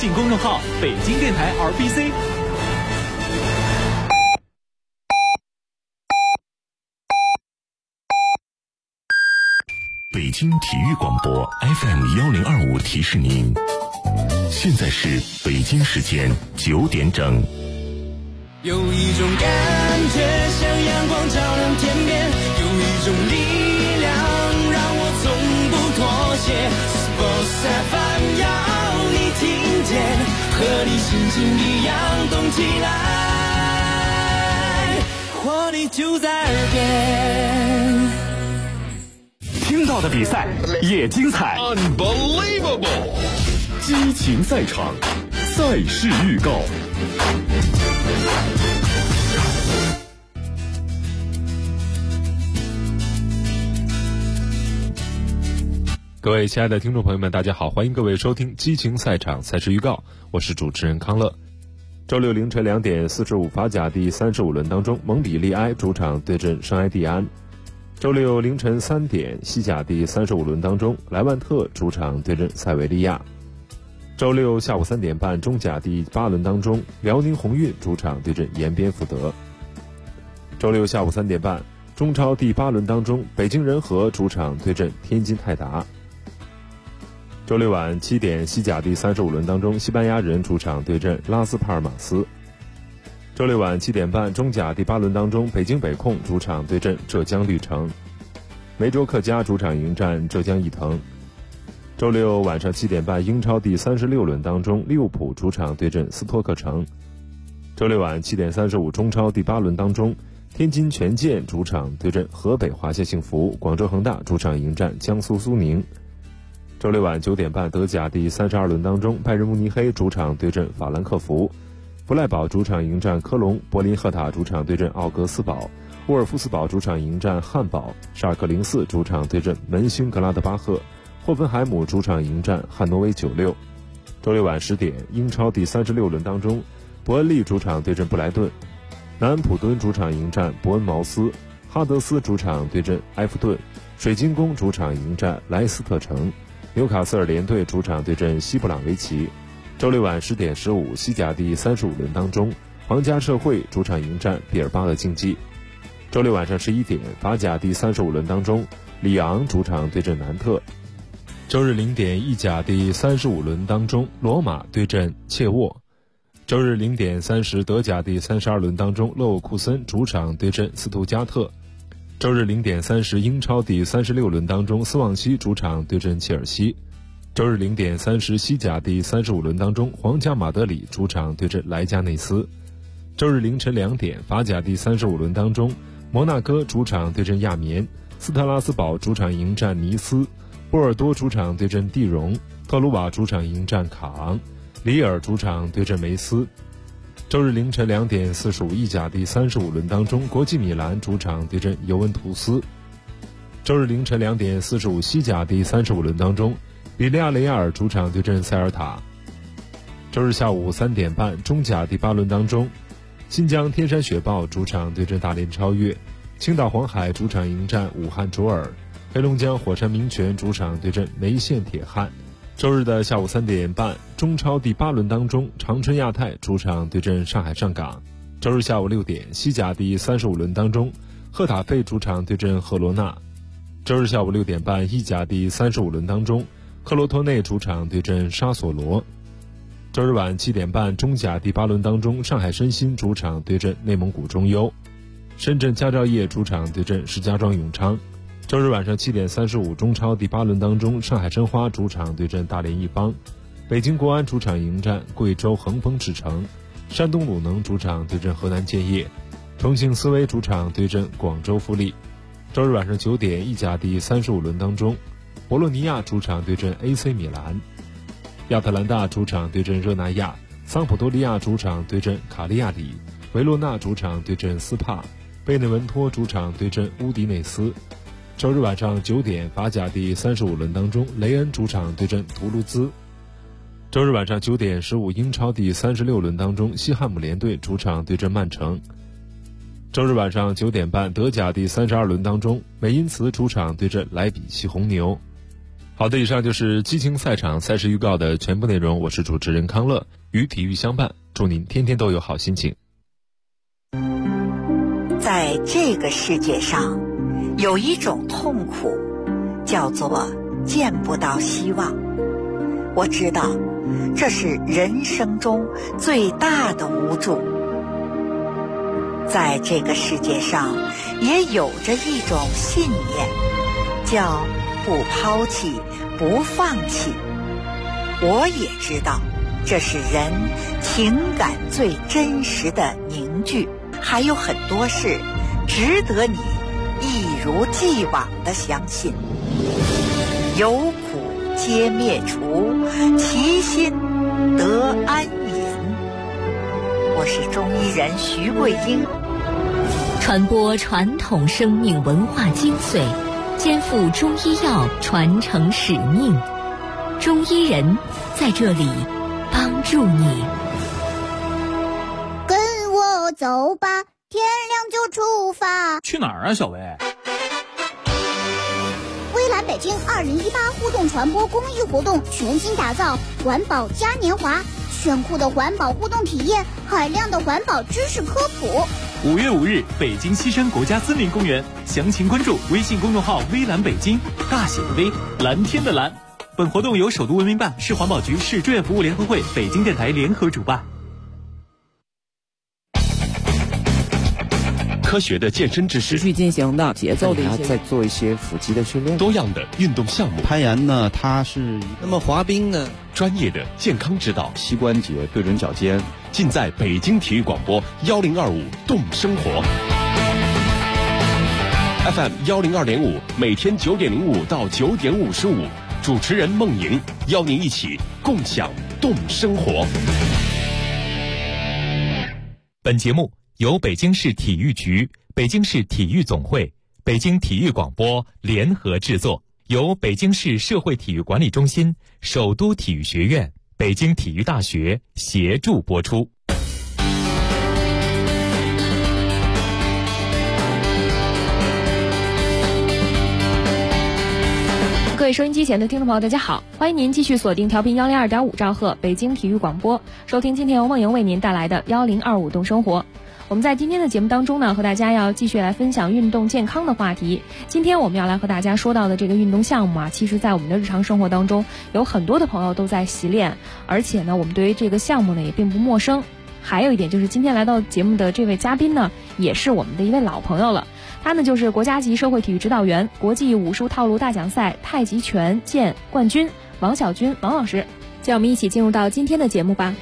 信公众号北京电台 RBC。 北京体育广播 FM1025提示您，现在是北京时间9点整。 有一种感觉像阳光照亮天边，有一种力量让我从不妥协。Sports FM 要你听见，和你心情一样动起来，活力就在耳边。 听到的比赛也精彩 Unbelievable， 激情赛场，赛事预告。 各位亲爱的听众朋友们，大家好，欢迎各位收听激情赛场赛事预告，我是主持人康乐。周六凌晨2点45，法甲第35轮当中，蒙彼利埃主场对阵圣埃蒂安。周六凌晨3点，西甲第35轮当中，莱万特主场对阵塞维利亚。周六下午3点半，中甲第8轮当中，辽宁宏运主场对阵延边福德。周六下午3点半，中超第8轮当中，北京人和主场对阵天津泰达。周六晚7点，西甲第35轮当中，西班牙人主场对阵拉斯帕尔马斯。周六晚7点半，中甲第8轮当中，北京北控主场对阵浙江绿城。梅州客家主场迎战浙江毅腾。周六晚上7点半，英超第36轮当中，利物浦主场对阵斯托克城。周六晚7点35，中超第8轮当中，天津权健主场对阵河北华夏幸福，广州恒大主场迎战江苏苏宁。周六晚9点半，德甲第32轮当中，拜仁慕尼黑主场对阵法兰克福。弗赖堡主场迎战科隆，柏林赫塔主场对阵奥格斯堡，沃尔夫斯堡主场迎战汉堡，沙尔克04主场对阵门兴格拉德巴赫，霍芬海姆主场迎战汉诺威96。周六晚10点，英超第36轮当中，伯恩利主场对阵布莱顿，南安普敦主场迎战伯恩茅斯，哈德斯主场对阵埃弗顿，水晶宫主场迎战莱斯特城，纽卡斯尔联队主场对阵西布朗维奇。周六晚10点15，西甲第35轮当中，皇家社会主场迎战毕尔巴鄂竞技。周六晚上11点，法甲第35轮当中，里昂主场对阵南特。周日0点，意甲第35轮当中，罗马对阵切沃。周日0点30，德甲第32轮当中，勒沃库森主场对阵斯图加特。周日0点30，英超第36轮当中，斯旺西主场对阵切尔西。周日0点30，西甲第35轮当中，皇家马德里主场对阵莱加内斯。周日凌晨2点，法甲第35轮当中，摩纳哥主场对阵亚眠，斯特拉斯堡主场迎战尼斯，波尔多主场对阵蒂荣，特鲁瓦主场迎战卡昂，里尔主场对阵梅斯。周日凌晨2点45，意甲第35轮当中，国际米兰主场对阵尤文图斯。周日凌晨2点45，西甲第35轮当中，比利亚雷亚尔主场对阵塞尔塔。周日下午3点半，中甲第8轮当中，新疆天山雪豹主场对阵大连超越，青岛黄海主场迎战武汉卓尔，黑龙江火山明泉主场对阵梅县铁汉。周日的下午3点半，中超第8轮当中，长春亚泰主场对阵上海上港。周日下午6点，西甲第35轮当中，赫塔费主场对阵赫罗纳。周日下午6点半，意甲第35轮当中，克罗托内主场对阵沙索罗。周日晚7点半，中甲第8轮当中，上海申鑫主场对阵内蒙古中优，深圳佳兆业主场对阵石家庄永昌。周日晚上7点35，中超第8轮当中，上海申花主场对阵大连一方，北京国安主场迎战贵州恒丰智诚，山东鲁能主场对阵河南建业，重庆斯威主场对阵广州富力。周日晚上9点，意甲第35轮当中，博洛尼亚主场对阵 AC 米兰，亚特兰大主场对阵热那亚，桑普多利亚主场对阵卡利亚里，维罗纳主场对阵斯帕，贝内文托主场对阵乌迪内斯。周日晚上9点，法甲第35轮当中，雷恩主场对阵图卢兹。周日晚上9点15，英超第36轮当中，西汉姆联队主场对阵曼城。周日晚上9点半，德甲第32轮当中，美因茨主场对阵莱比锡红牛。 好的，以上就是激情赛场赛事预告的全部内容。我是主持人康乐，与体育相伴，祝您天天都有好心情。 在这个世界上，有一种痛苦，叫做见不到希望。我知道，这是人生中最大的无助。在这个世界上，也有着一种信念，叫不抛弃，不放弃。我也知道，这是人情感最真实的凝聚。还有很多事值得你一如既往地相信。有苦皆灭除，其心得安隐。我是中医人徐桂英， 传播传统生命文化精髓，肩负中医药传承使命。中医人在这里帮助你。 跟我走吧，天亮就出发。 去哪儿啊，小薇？ 微蓝北京2018互动传播公益活动全新打造环保嘉年华，炫酷的环保互动体验，海量的环保知识科普。 5月5日，北京西山国家森林公园，详情关注微信公众号微蓝北京，大写的微，蓝天的蓝。本活动由首都文明办、市环保局、市志愿服务联合会、北京电台联合主办。 科学的健身知识， 持续进行的节奏的一些， 再做一些腹肌的训练， 多样的运动项目。 攀岩呢，它是那么滑冰呢， 专业的健康指导， 膝关节对准脚尖， 尽在北京体育广播1025动生活 FM 102.5，每天9点05到9点55，主持人孟莹邀您一起共享动生活。 本节目由北京市体育局、北京市体育总会、北京体育广播联合制作，由北京市社会体育管理中心、首都体育学院、北京体育大学协助播出。 各位收音机前的听众朋友，大家好，欢迎您继续锁定调频102.5兆赫北京体育广播，收听今天由孟莹为您带来的1025动生活。我们在今天的节目当中呢，和大家要继续来分享运动健康的话题。今天我们要来和大家说到的这个运动项目啊，其实在我们的日常生活当中，有很多的朋友都在习练，而且呢，我们对于这个项目呢也并不陌生。还有一点就是，今天来到节目的这位嘉宾呢，也是我们的一位老朋友了。他呢就是国家级社会体育指导员、国际武术套路大奖赛太极拳剑冠军王晓军王老师。就让我们一起进入到今天的节目吧。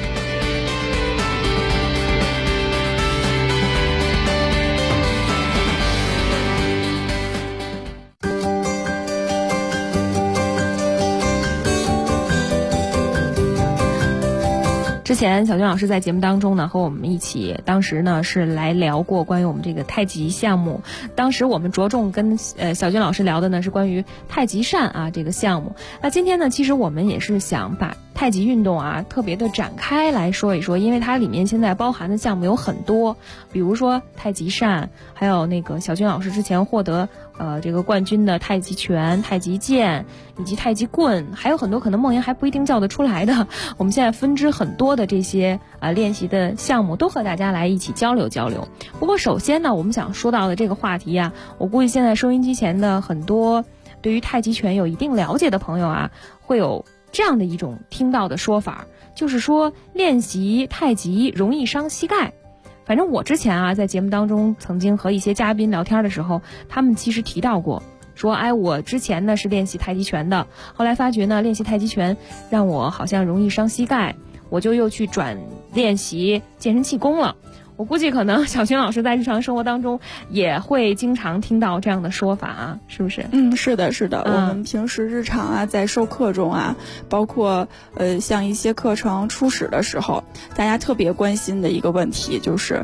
之前小军老师在节目当中呢，和我们一起，当时呢是来聊过关于我们这个太极项目。当时我们着重跟小军老师聊的呢是关于太极扇啊这个项目。那今天呢，其实我们也是想把太极运动啊特别的展开来说一说，因为它里面现在包含的项目有很多，比如说太极扇，还有那个小军老师之前获得这个冠军的太极拳、太极剑以及太极棍，还有很多可能梦莹还不一定叫得出来的，我们现在分支很多的这些练习的项目，都和大家来一起交流交流。不过首先呢，我们想说到的这个话题啊，我估计现在收音机前的很多对于太极拳有一定了解的朋友啊，会有这样的一种听到的说法，就是说练习太极容易伤膝盖。反正我之前啊在节目当中曾经和一些嘉宾聊天的时候，他们其实提到过，说我之前呢是练习太极拳的，后来发觉呢练习太极拳让我好像容易伤膝盖，我就又去转练习健身气功了。我估计可能小军老师在日常生活当中也会经常听到这样的说法啊，是不是？ 是的，是的。我们平时日常啊，在授课中啊，包括像一些课程初始的时候，大家特别关心的一个问题就是，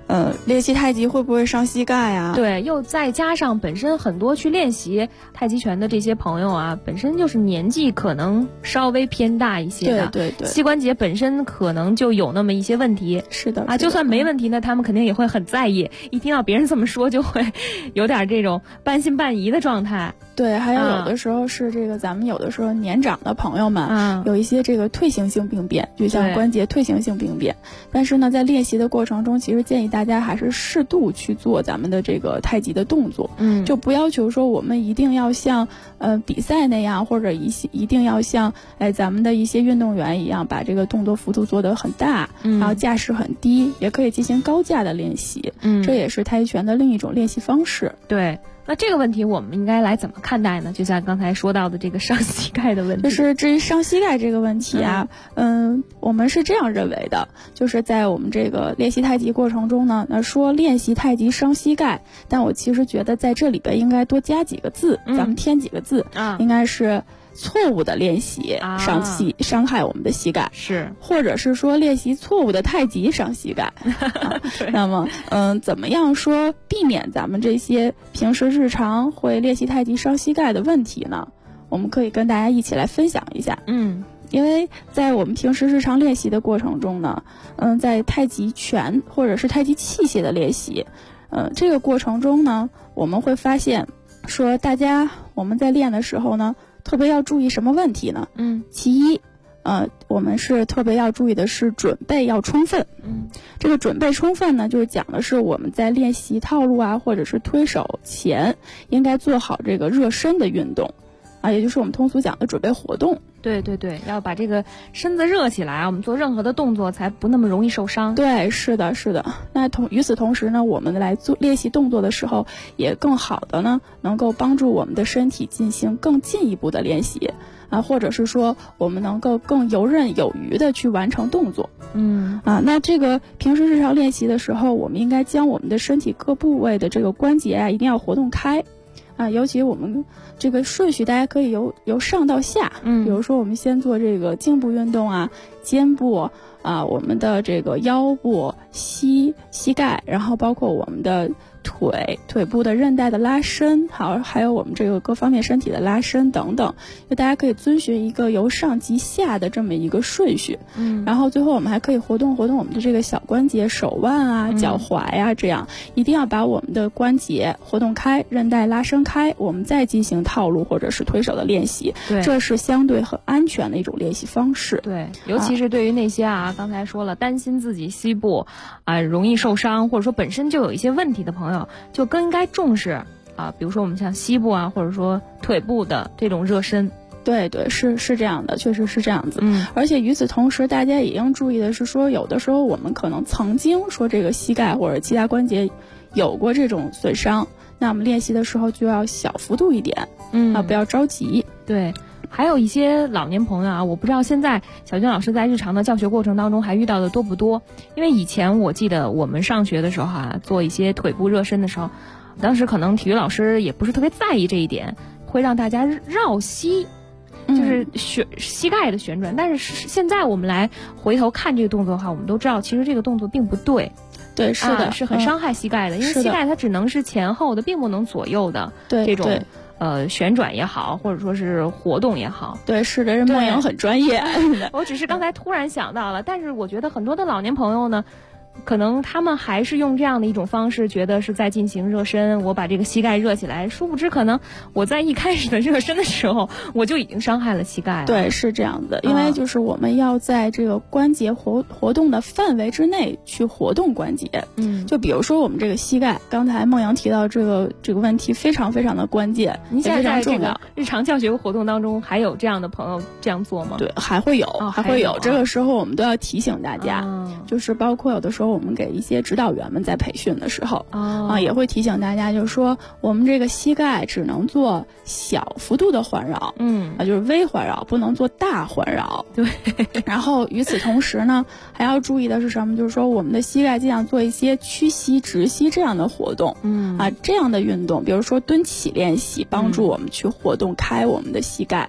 练习太极会不会伤膝盖啊？ 对，又再加上本身很多去练习太极拳的这些朋友啊，本身就是年纪可能稍微偏大一些的， 对， 膝关节本身可能就有那么一些问题。 是的啊，就算没问题呢，他们肯定也会很在意，一听到别人这么说，就会有点这种半信半疑的状态。 对，还有的时候是这个，咱们有的时候年长的朋友们，有一些这个退行性病变，就像关节退行性病变。但是呢，在练习的过程中，其实建议大家还是适度去做咱们的这个太极的动作，就不要求说我们一定要像比赛那样，或者一定要像咱们的一些运动员一样，把这个动作幅度做得很大，然后架势很低，也可以进行高架的练习。这也是太极拳的另一种练习方式。 对。那这个问题我们应该来怎么看待呢？就像刚才说到的这个伤膝盖的问题， 就是至于伤膝盖这个问题啊，我们是这样认为的，就是在我们这个练习太极过程中呢，那说练习太极伤膝盖，但我其实觉得在这里边应该多加几个字，咱们添几个字，应该是错误的练习伤害我们的膝盖， 是， 或者是说练习错误的太极伤膝盖。那么怎么样说避免咱们这些平时日常会练习太极伤膝盖的问题呢？我们可以跟大家一起来分享一下。因为在我们平时日常练习的过程中呢，在太极拳或者是太极器械的练习，这个过程中呢，我们会发现说我们在练的时候呢，特别要注意什么问题呢？其一，我们是特别要注意的是准备要充分。这个准备充分呢，就是讲的是我们在练习套路啊，或者是推手前，应该做好这个热身的运动，也就是我们通俗讲的准备活动。 对，要把这个身子热起来，我们做任何的动作才不那么容易受伤。 对，是的。那与此同时呢，我们来做练习动作的时候，也更好的呢，能够帮助我们的身体进行更进一步的练习或者是说我们能够更游刃有余的去完成动作。那这个平时日常练习的时候，我们应该将我们的身体各部位的这个关节一定要活动开。尤其我们这个顺序，大家可以由上到下，比如说我们先做这个颈部运动肩部我们的这个腰部、膝盖，然后包括我们的腿部的韧带的拉伸，还有我们这个各方面身体的拉伸等等，就大家可以遵循一个由上及下的这么一个顺序。然后最后我们还可以活动活动我们的这个小关节、手腕脚踝这样一定要把我们的关节活动开，韧带拉伸开，我们再进行套路或者是推手的练习。这是相对很安全的一种练习方式。 对，尤其是对于那些刚才说了担心自己膝部容易受伤，或者说本身就有一些问题的朋友，就更应该重视比如说我们像膝部或者说腿部的这种热身。 对，是这样的，确实是这样子。而且与此同时，大家也应注意的是说，有的时候我们可能曾经说这个膝盖或者其他关节有过这种损伤，那我们练习的时候就要小幅度一点，不要着急。 对。还有一些老年朋友我不知道现在小军老师在日常的教学过程当中还遇到的多不多。因为以前我记得我们上学的时候做一些腿部热身的时候，当时可能体育老师也不是特别在意这一点，会让大家绕膝，就是膝盖的旋转。但是现在我们来回头看这个动作的话，我们都知道其实这个动作并不对。 对，是的， 是很伤害膝盖的，因为膝盖它只能是前后的，并不能左右的这种旋转也好，或者说是活动也好。 对，是的，人莫言很专业。 我只是刚才突然想到了，但是我觉得很多的老年朋友呢，可能他们还是用这样的一种方式，觉得是在进行热身，我把这个膝盖热起来，殊不知可能我在一开始的热身的时候，我就已经伤害了膝盖了。 对，是这样的，因为就是我们要在这个关节活动的范围之内去活动关节。就比如说我们这个膝盖，刚才孟阳提到这个问题非常非常的关键。 您现在在这个日常教学活动当中，还有这样的朋友这样做吗？ 对，还会有。这个时候我们都要提醒大家，就是包括有的时候我们给一些指导员们在培训的时候也会提醒大家，就是说我们这个膝盖只能做小幅度的环绕，就是微环绕，不能做大环绕。 对。 然后与此同时呢，还要注意的是什么？就是说我们的膝盖尽量做一些屈膝、直膝这样的活动，这样的运动，比如说蹲起练习，帮助我们去活动开我们的膝盖。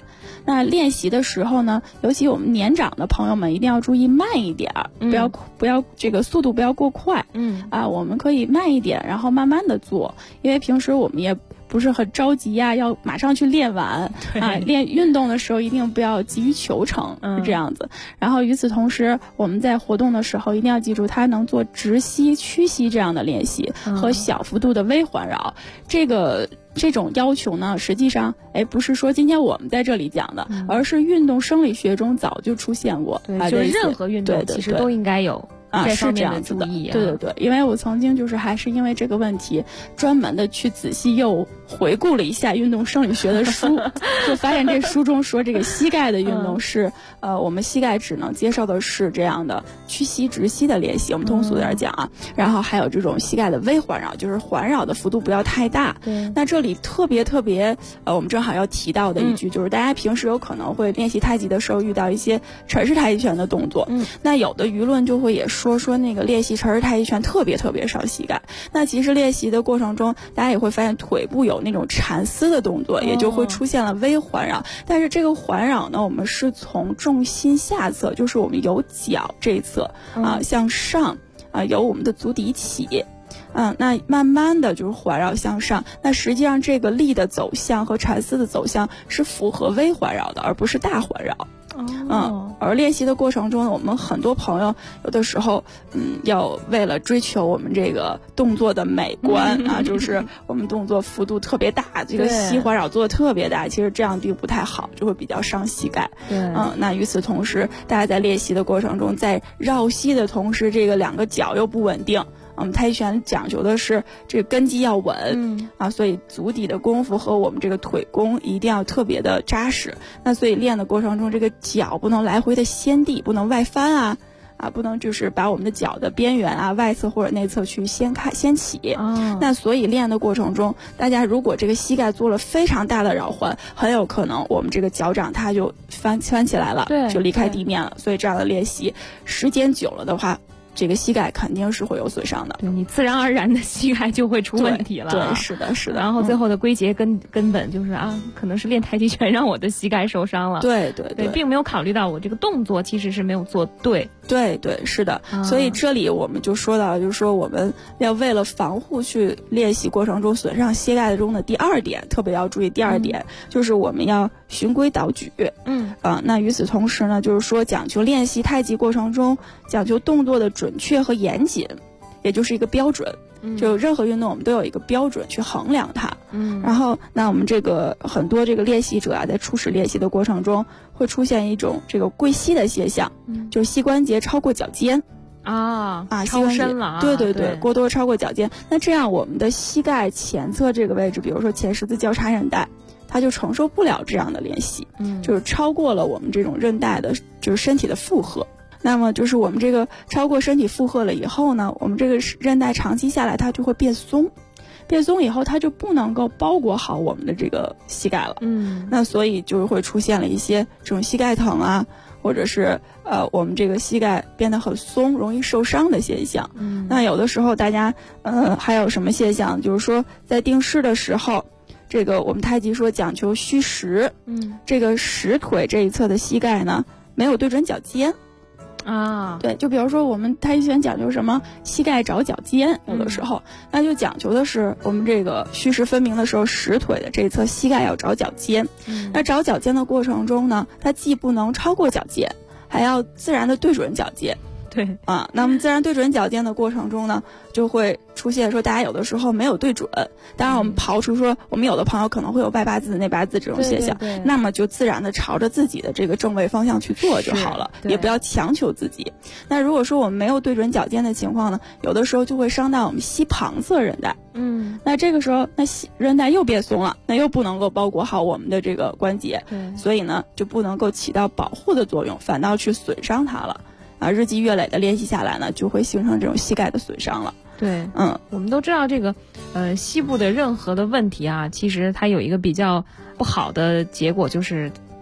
那练习的时候呢，尤其我们年长的朋友们一定要注意慢一点，不要这个速度不要过快。我们可以慢一点，然后慢慢的做，因为平时我们也不是很着急呀，要马上去练完练运动的时候一定不要急于求成，是这样子。然后与此同时，我们在活动的时候一定要记住，它能做直吸、屈吸这样的练习和小幅度的微环绕。这种要求呢，实际上不是说今天我们在这里讲的，而是运动生理学中早就出现过。 就是任何运动其实都应该有这方面的注意。 对，因为我曾经还是因为这个问题专门的去仔细又回顾了一下运动生理学的书，就发现这书中说这个膝盖的运动是我们膝盖只能接受的是这样的屈膝直膝的练习，我们通俗点讲啊，然后还有这种膝盖的微环绕，就是环绕的幅度不要太大。那这里特别我们正好要提到的一句，就是大家平时有可能会练习太极的时候遇到一些陈式太极拳的动作，那有的舆论就会也说那个练习陈式太极拳特别伤膝盖。那其实练习的过程中，大家也会发现腿部有那种缠丝的动作，也就会出现了微环绕。但是这个环绕呢，我们是从重心下侧，就是我们由脚这一侧向上由我们的足底起。那慢慢的就是环绕向上，那实际上这个力的走向和缠丝的走向是符合微环绕的，而不是大环绕。而练习的过程中，我们很多朋友有的时候要为了追求我们这个动作的美观就是我们动作幅度特别大，这个膝环绕做的特别大，其实这样并不太好，就会比较伤膝盖。那与此同时，大家在练习的过程中，在绕膝的同时，这个两个脚又不稳定。我们太极拳讲究的是这个根基要稳所以足底的功夫和我们这个腿功一定要特别的扎实。那所以练的过程中，这个脚不能来回的掀地，不能外翻不能就是把我们的脚的边缘外侧或者内侧去掀起。那所以练的过程中，大家如果这个膝盖做了非常大的绕环，很有可能我们这个脚掌它就翻起来了，就离开地面了。所以这样的练习时间久了的话，这个膝盖肯定是会有损伤的， 对，你自然而然的膝盖就会出问题了。 对，是的。 然后最后的归结根本就是可能是练太极拳让我的膝盖受伤了。 对， 并没有考虑到我这个动作其实是没有做对。 对，是的。所以这里我们就说到，就是说我们要为了防护去练习过程中损伤膝盖中的第二点，特别要注意第二点，就是我们要循规蹈矩。那与此同时呢，就是说讲究练习太极过程中讲究动作的准确和严谨，也就是一个标准。就任何运动我们都有一个标准去衡量它。然后那我们这个很多这个练习者在初始练习的过程中会出现一种这个跪膝的现象，就是膝关节超过脚尖超深了。 对，过多超过脚尖。那这样我们的膝盖前侧这个位置，比如说前十字交叉韧带，它就承受不了这样的练习，就是超过了我们这种韧带的就是身体的负荷。那么就是我们这个超过身体负荷了以后呢，我们这个韧带长期下来它就会变松以后，它就不能够包裹好我们的这个膝盖了。那所以就会出现了一些这种膝盖疼或者是我们这个膝盖变得很松，容易受伤的现象。那有的时候大家还有什么现象，就是说在定式的时候，这个我们太极说讲求虚实，这个实腿这一侧的膝盖呢没有对准脚尖。对，就比如说我们太极拳讲究什么膝盖找脚尖，有的时候那就讲求的是我们这个虚实分明的时候，实腿的这一侧膝盖要找脚尖。那找脚尖的过程中呢，它既不能超过脚尖，还要自然的对准脚尖。 对那么自然对准脚尖的过程中呢，就会出现说大家有的时候没有对准。当然我们刨除说我们有的朋友可能会有外八字内八字这种现象，那么就自然的朝着自己的这个正位方向去做就好了，也不要强求自己。那如果说我们没有对准脚尖的情况呢，有的时候就会伤到我们膝旁侧韧带。那这个时候那韧带又变松了，那又不能够包裹好我们的这个关节，所以呢就不能够起到保护的作用，反倒去损伤它了。日积月累的练习下来呢，就会形成这种膝盖的损伤了。 对，我们都知道这个膝部的任何的问题其实它有一个比较不好的结果，就是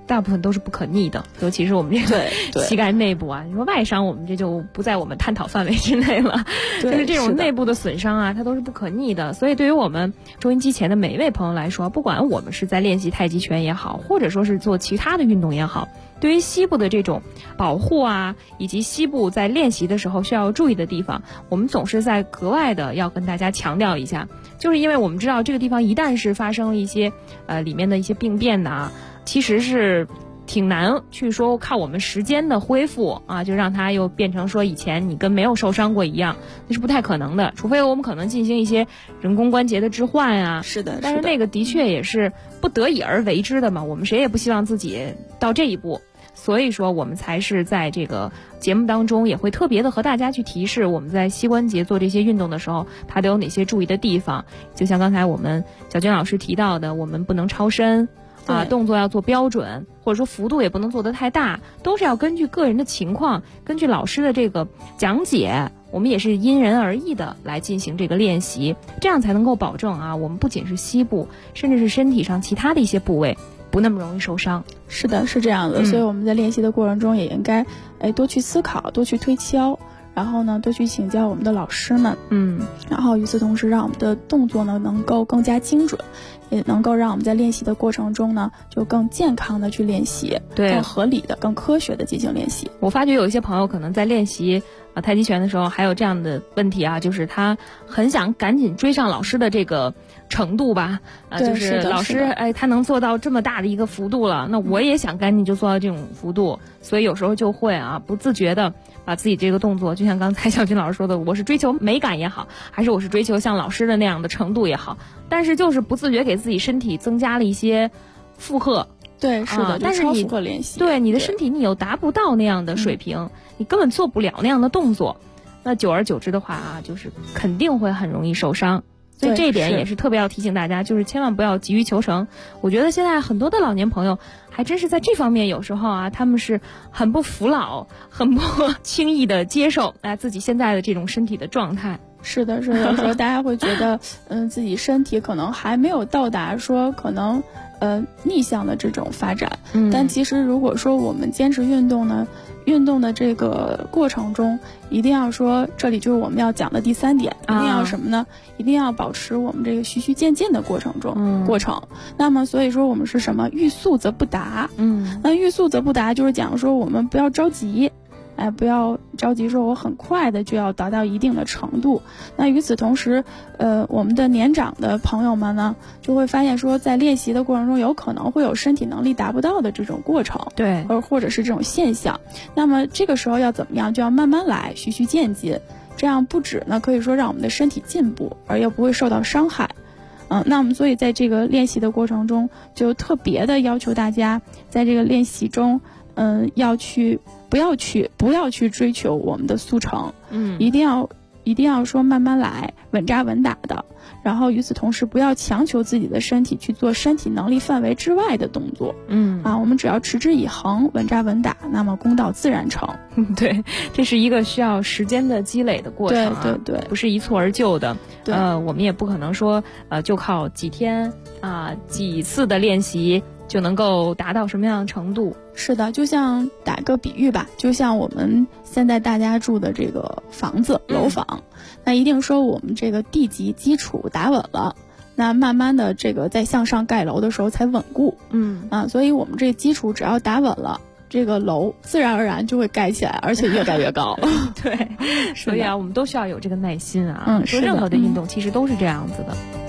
大部分都是不可逆的，尤其是我们这个膝盖内部啊，你说外伤我们这就不在我们探讨范围之内了。就是这种内部的损伤啊，它都是不可逆的。所以对于我们收音机前的每一位朋友来说，不管我们是在练习太极拳也好，或者说是做其他的运动也好，对于膝部的这种保护啊，以及膝部在练习的时候需要注意的地方，我们总是在格外的要跟大家强调一下，就是因为我们知道这个地方一旦是发生了一些里面的一些病变呐，其实是挺难去说靠我们时间的恢复啊，就让它又变成说以前你跟没有受伤过一样，那是不太可能的，除非我们可能进行一些人工关节的置换啊。 是的， 但是那个的确也是不得已而为之的嘛，我们谁也不希望自己到这一步。所以说我们才是在这个节目当中也会特别的和大家去提示我们在膝关节做这些运动的时候它都有哪些注意的地方。就像刚才我们小娟老师提到的，我们不能超伸啊，动作要做标准，或者说幅度也不能做得太大，都是要根据个人的情况，根据老师的这个讲解，我们也是因人而异的来进行这个练习，这样才能够保证啊，我们不仅是膝部，甚至是身体上其他的一些部位不那么容易受伤。 是的，是这样的。所以我们在练习的过程中也应该多去思考，多去推敲，然后呢多去请教我们的老师们，然后与此同时让我们的动作呢能够更加精准，也能够让我们在练习的过程中呢就更健康的去练习， 对， 更合理的更科学的进行练习。 我发觉有一些朋友可能在练习太极拳的时候还有这样的问题啊，就是他很想赶紧追上老师的这个程度吧，就是老师他能做到这么大的一个幅度了，那我也想赶紧就做到这种幅度，所以有时候就会不自觉的把自己这个动作，就像刚才小军老师说的，我是追求美感也好，还是我是追求像老师的那样的程度也好，但是就是不自觉给自己身体增加了一些负荷。 对，是的， 但是你练习， 对你的身体你又达不到那样的水平，你根本做不了那样的动作，那久而久之的话就是肯定会很容易受伤。所以这一点也是特别要提醒大家，就是千万不要急于求成。我觉得现在很多的老年朋友还真是在这方面有时候他们是很不服老，很不轻易的接受自己现在的这种身体的状态。 是的，是的，有时候大家会觉得自己身体可能还没有到达说可能逆向的这种发展，但其实如果说我们坚持运动呢，运动的这个过程中一定要说，这里就是我们要讲的第3点，一定要什么呢？一定要保持我们这个循序渐进的过程。那么所以说我们是什么？欲速则不达。那欲速则不达就是讲说我们不要着急，不要着急说我很快的就要达到一定的程度。那与此同时我们的年长的朋友们呢就会发现说，在练习的过程中有可能会有身体能力达不到的这种过程， 对， 或者是这种现象。那么这个时候要怎么样？就要慢慢来，循序渐进，这样不止呢可以说让我们的身体进步，而又不会受到伤害。那我们所以在这个练习的过程中就特别的要求大家在这个练习中不要去追求我们的速成，一定要说慢慢来，稳扎稳打的。然后与此同时不要强求自己的身体去做身体能力范围之外的动作。我们只要持之以恒，稳扎稳打，那么功到自然成。 对，这是一个需要时间的积累的过程， 对， 不是一蹴而就的。我们也不可能说就靠几天几次的练习就能够达到什么样的程度。 是的，就像打个比喻吧，就像我们现在大家住的这个房子楼房，那一定说我们这个地基基础打稳了，那慢慢的这个在向上盖楼的时候才稳固。所以我们这基础只要打稳了，这个楼自然而然就会盖起来，而且越盖越高。 对，所以我们都需要有这个耐心说任何的运动其实都是这样子的。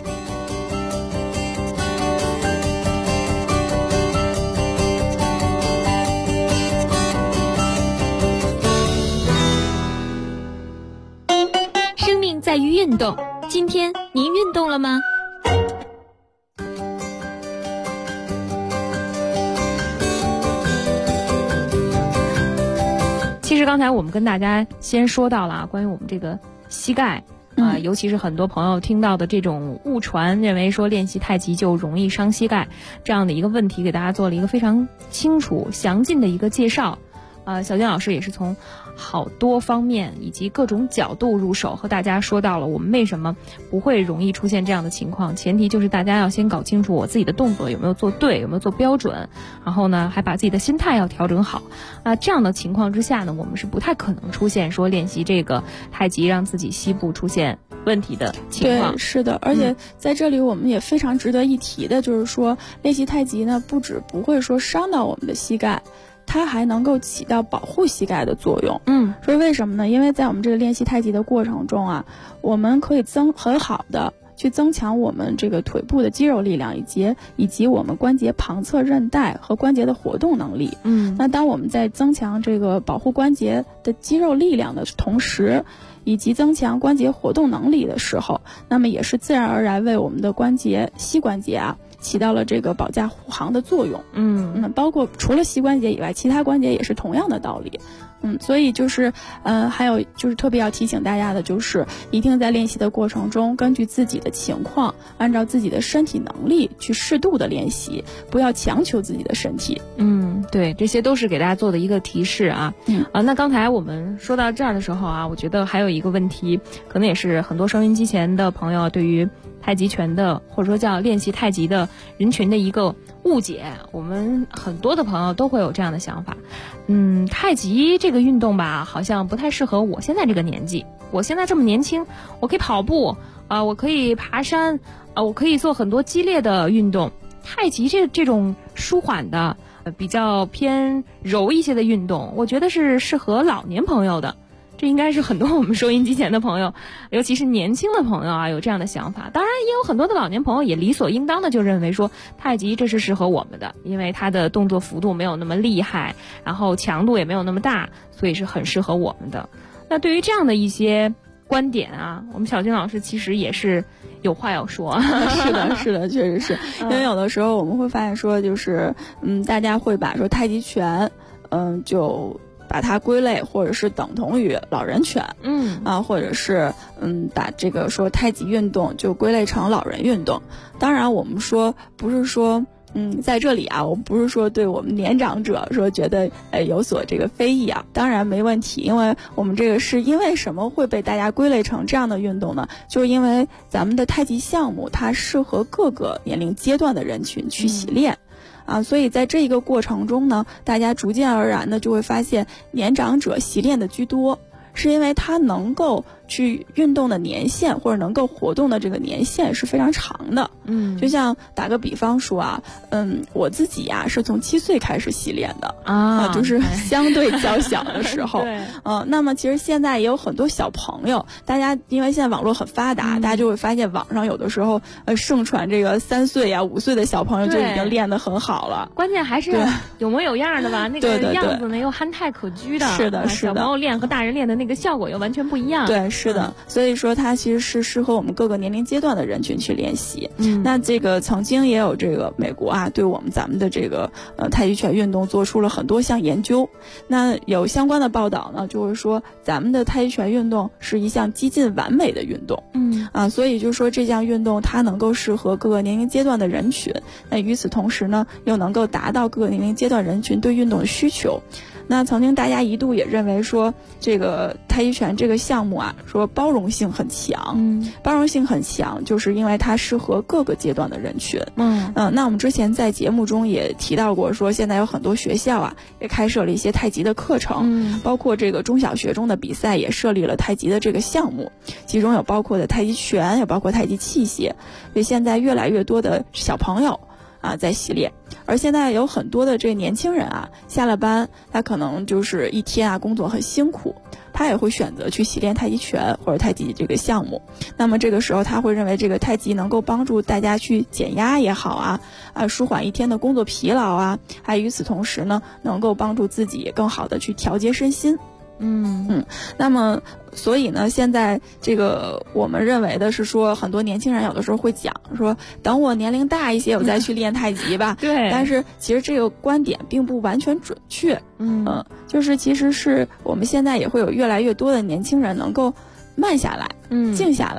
在于运动，今天您运动了吗？ 其实刚才我们跟大家先说到了关于我们这个膝盖尤其是很多朋友听到的这种误传，认为说练习太极就容易伤膝盖这样的一个问题，给大家做了一个非常清楚详尽的一个介绍。 小娟老师也是从好多方面以及各种角度入手，和大家说到了我们为什么不会容易出现这样的情况。前提就是大家要先搞清楚我自己的动作有没有做对，有没有做标准，然后呢还把自己的心态要调整好。这样的情况之下呢，我们是不太可能出现说练习这个太极让自己膝部出现问题的情况。 对，是的，而且在这里我们也非常值得一提的就是说，练习太极呢不止不会说伤到我们的膝盖，它还能够起到保护膝盖的作用。说为什么呢？因为在我们这个练习太极的过程中啊，我们可以很好的去增强我们这个腿部的肌肉力量，以及我们关节旁侧韧带和关节的活动能力。那当我们在增强这个保护关节的肌肉力量的同时，以及增强关节活动能力的时候，那么也是自然而然为我们的膝关节啊起到了这个保驾护航的作用。包括除了膝关节以外，其他关节也是同样的道理。所以就是还有就是特别要提醒大家的就是一定在练习的过程中根据自己的情况，按照自己的身体能力去适度的练习，不要强求自己的身体。 对，这些都是给大家做的一个提示啊。那刚才我们说到这儿的时候啊，我觉得还有一个问题，可能也是很多收音机前的朋友对于太极拳的或者说叫练习太极的人群的一个误解。我们很多的朋友都会有这样的想法，太极这个运动吧，好像不太适合我现在这个年纪。我现在这么年轻，我可以跑步我可以爬山我可以做很多激烈的运动。太极这种舒缓的比较偏柔一些的运动，我觉得是适合老年朋友的。这应该是很多我们收音机前的朋友，尤其是年轻的朋友啊，有这样的想法。当然也有很多的老年朋友也理所应当的就认为说太极这是适合我们的，因为它的动作幅度没有那么厉害，然后强度也没有那么大，所以是很适合我们的。那对于这样的一些观点啊，我们小军老师其实也是有话要说。 是的，确实是。因为有的时候我们会发现说就是大家会把说太极拳就把它归类或者是等同于老人拳，或者是把这个说太极运动就归类成老人运动。当然我们说不是说在这里啊，我不是说对我们年长者说觉得有所这个非议啊，当然没问题。因为我们这个是因为什么会被大家归类成这样的运动呢？就是因为咱们的太极项目它适合各个年龄阶段的人群去习练。所以在这一个过程中呢，大家逐渐而然的就会发现年长者习练的居多，是因为他能够去运动的年限或者能够活动的这个年限是非常长的。就像打个比方说啊，我自己呀是从7岁开始习练的就是相对较小的时候。那么其实现在也有很多小朋友，大家因为现在网络很发达，大家就会发现网上有的时候盛传这个3岁啊5岁的小朋友就已经练得很好了。 关键还是有模有样的吧，那个样子呢又憨态可掬的。 是的， 小朋友练和大人练的那个效果又完全不一样。 对，是的。所以说它其实是适合我们各个年龄阶段的人群去练习。那这个曾经也有这个美国啊，对咱们的这个太极拳运动做出了很多项研究。那有相关的报道呢，就是说咱们的太极拳运动是一项几近完美的运动。所以就是说这项运动它能够适合各个年龄阶段的人群。那与此同时呢，又能够达到各个年龄阶段人群对运动的需求。那曾经大家一度也认为说这个太极拳这个项目啊，说包容性很强。包容性很强就是因为它适合各个阶段的人群。那我们之前在节目中也提到过，说现在有很多学校啊也开设了一些太极的课程。包括这个中小学中的比赛也设立了太极的这个项目，其中有包括的太极拳，有包括太极器械。所以现在越来越多的小朋友在习练。而现在有很多的这年轻人啊，下了班他可能就是一天啊工作很辛苦，他也会选择去习练太极拳或者太极这个项目。那么这个时候他会认为这个太极能够帮助大家去减压也好舒缓一天的工作疲劳啊，还与此同时呢能够帮助自己更好的去调节身心。那么所以呢，现在这个我们认为的是说，很多年轻人有的时候会讲说，等我年龄大一些，我再去练太极吧。 对。 但是其实这个观点并不完全准确。就是其实是我们现在也会有越来越多的年轻人能够慢下来，静下来。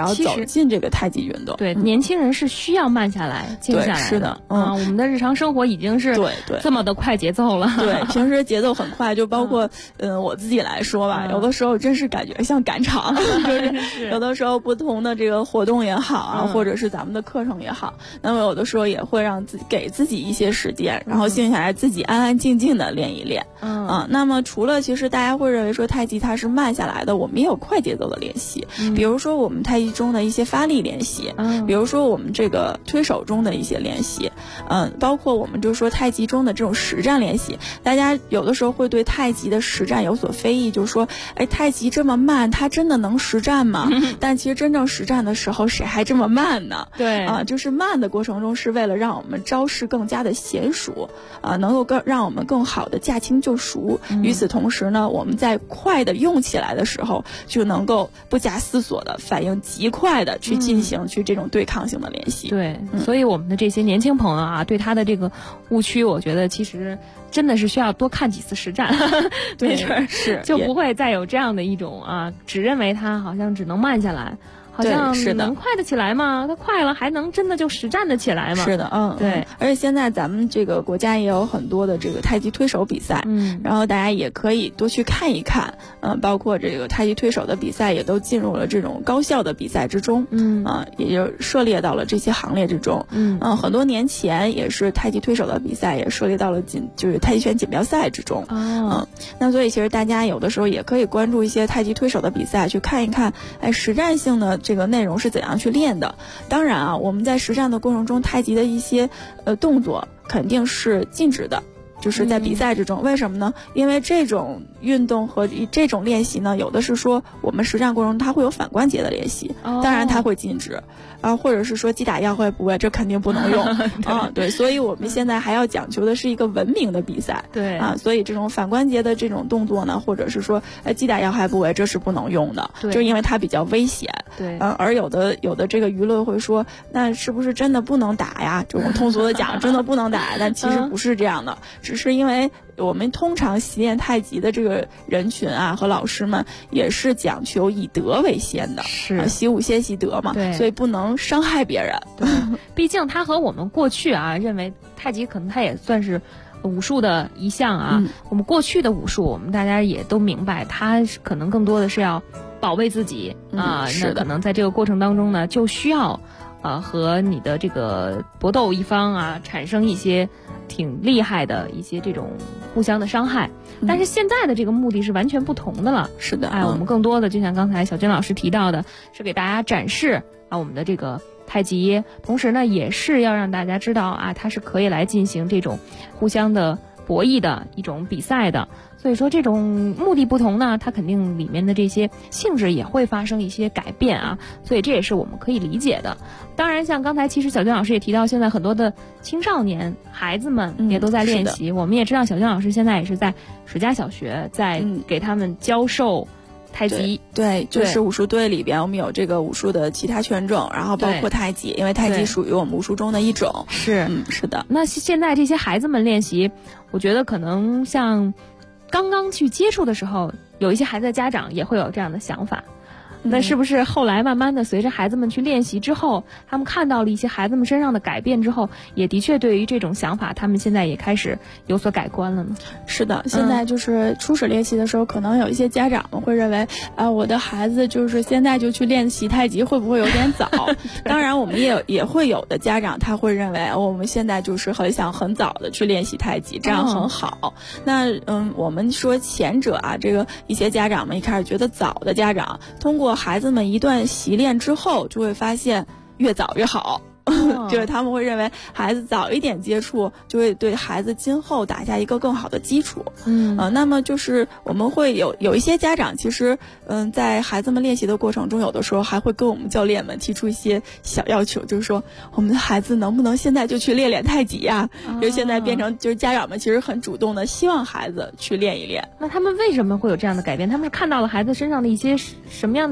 然后走进这个太极运动。 对，年轻人是需要慢下来、静下来的。 是的， 我们的日常生活已经是这么的快节奏了。 对，平时节奏很快，就包括我自己来说吧，有的时候真是感觉像赶场，就是有的时候不同的这个活动也好啊，或者是咱们的课程也好，那么有的时候也会让给自己一些时间，然后静下来自己安安静静的练一练。那么除了其实大家会认为说太极它是慢下来的，我们也有快节奏的练习，比如说我们太极中的一些发力练习，比如说我们这个推手中的一些练习，包括我们就说太极中的这种实战练习。大家有的时候会对太极的实战有所非议，就是说，太极这么慢，它真的能实战吗？但其实真正实战的时候，谁还这么慢呢？ 对就是慢的过程中是为了让我们招式更加的娴熟，能够让我们更好的驾轻就熟。与此同时呢，我们在快的用起来的时候，就能够不假思索的反应极快的去进行去这种对抗性的练习。 对，所以我们的这些年轻朋友啊，对他的这个误区，我觉得其实真的是需要多看几次实战，没准是就不会再有这样的一种只认为他好像只能慢下来。好像能快得起来吗？它快了还能真的就实战得起来吗？ 是的，对。而且现在咱们这个国家也有很多的这个太极推手比赛，然后大家也可以多去看一看，包括这个太极推手的比赛也都进入了这种高校的比赛之中，也就涉猎到了这些行列之中，很多年前也是太极推手的比赛也涉猎到了就是太极拳锦标赛之中，那所以其实大家有的时候也可以关注一些太极推手的比赛，去看一看，实战性的这个内容是怎样去练的。当然我们在实战的过程中，太极的一些动作肯定是禁止的，就是在比赛之中。为什么呢？因为这种运动和这种练习呢，有的是说我们实战过程中它会有反关节的练习，当然它会禁止或者是说击打要害部位，这肯定不能用对，所以我们现在还要讲求的是一个文明的比赛， 对所以这种反关节的这种动作呢，或者是说击打要害部位，这是不能用的，就是因为它比较危险。 对， 而有的这个舆论会说，那是不是真的不能打呀？就我们通俗的讲，真的不能打，但其实不是这样的，只是因为我们通常习练太极的这个人群和老师们也是讲求以德为先的， 是习武先习德嘛，所以不能伤害别人。 对，毕竟它和我们过去认为太极可能它也算是武术的一项我们过去的武术，我们大家也都明白，它可能更多的是要保卫自己那可能在这个过程当中呢，就需要和你的这个搏斗一方产生一些挺厉害的一些这种互相的伤害，但是现在的这个目的是完全不同的了。 是的， 我们更多的就像刚才小军老师提到的，是给大家展示我们的这个太极，同时呢也是要让大家知道它是可以来进行这种互相的博弈的一种比赛的。所以说这种目的不同呢，它肯定里面的这些性质也会发生一些改变所以这也是我们可以理解的。当然像刚才其实小军老师也提到，现在很多的青少年孩子们也都在练习，我们也知道小军老师现在也是在史家小学在给他们教授太极。 对，就是武术队里边我们有这个武术的其他拳种，然后包括太极，因为太极属于我们武术中的一种。 是是的。 那现在这些孩子们练习，我觉得可能像刚刚去接触的时候，有一些孩子的家长也会有这样的想法，那是不是后来慢慢的随着孩子们去练习之后，他们看到了一些孩子们身上的改变之后，也的确对于这种想法他们现在也开始有所改观了呢？ 是的，现在就是初始练习的时候，可能有一些家长们会认为我的孩子就是现在就去练习太极会不会有点早当然我们也会有的家长他会认为我们现在就是很早的去练习太极，这样很好。那我们说前者这个一些家长们一开始觉得早的家长，通过孩子们一段习练之后，就会发现越早越好。就是他们会认为孩子早一点接触，就会对孩子今后打下一个更好的基础。那么就是我们会有一些家长，其实在孩子们练习的过程中，有的时候还会跟我们教练们提出一些小要求，就是说我们的孩子能不能现在就去练练太极呀？就现在变成就是家长们其实很主动的希望孩子去练一练。 那他们为什么会有这样的改变？他们是看到了孩子身上的一些什么样的改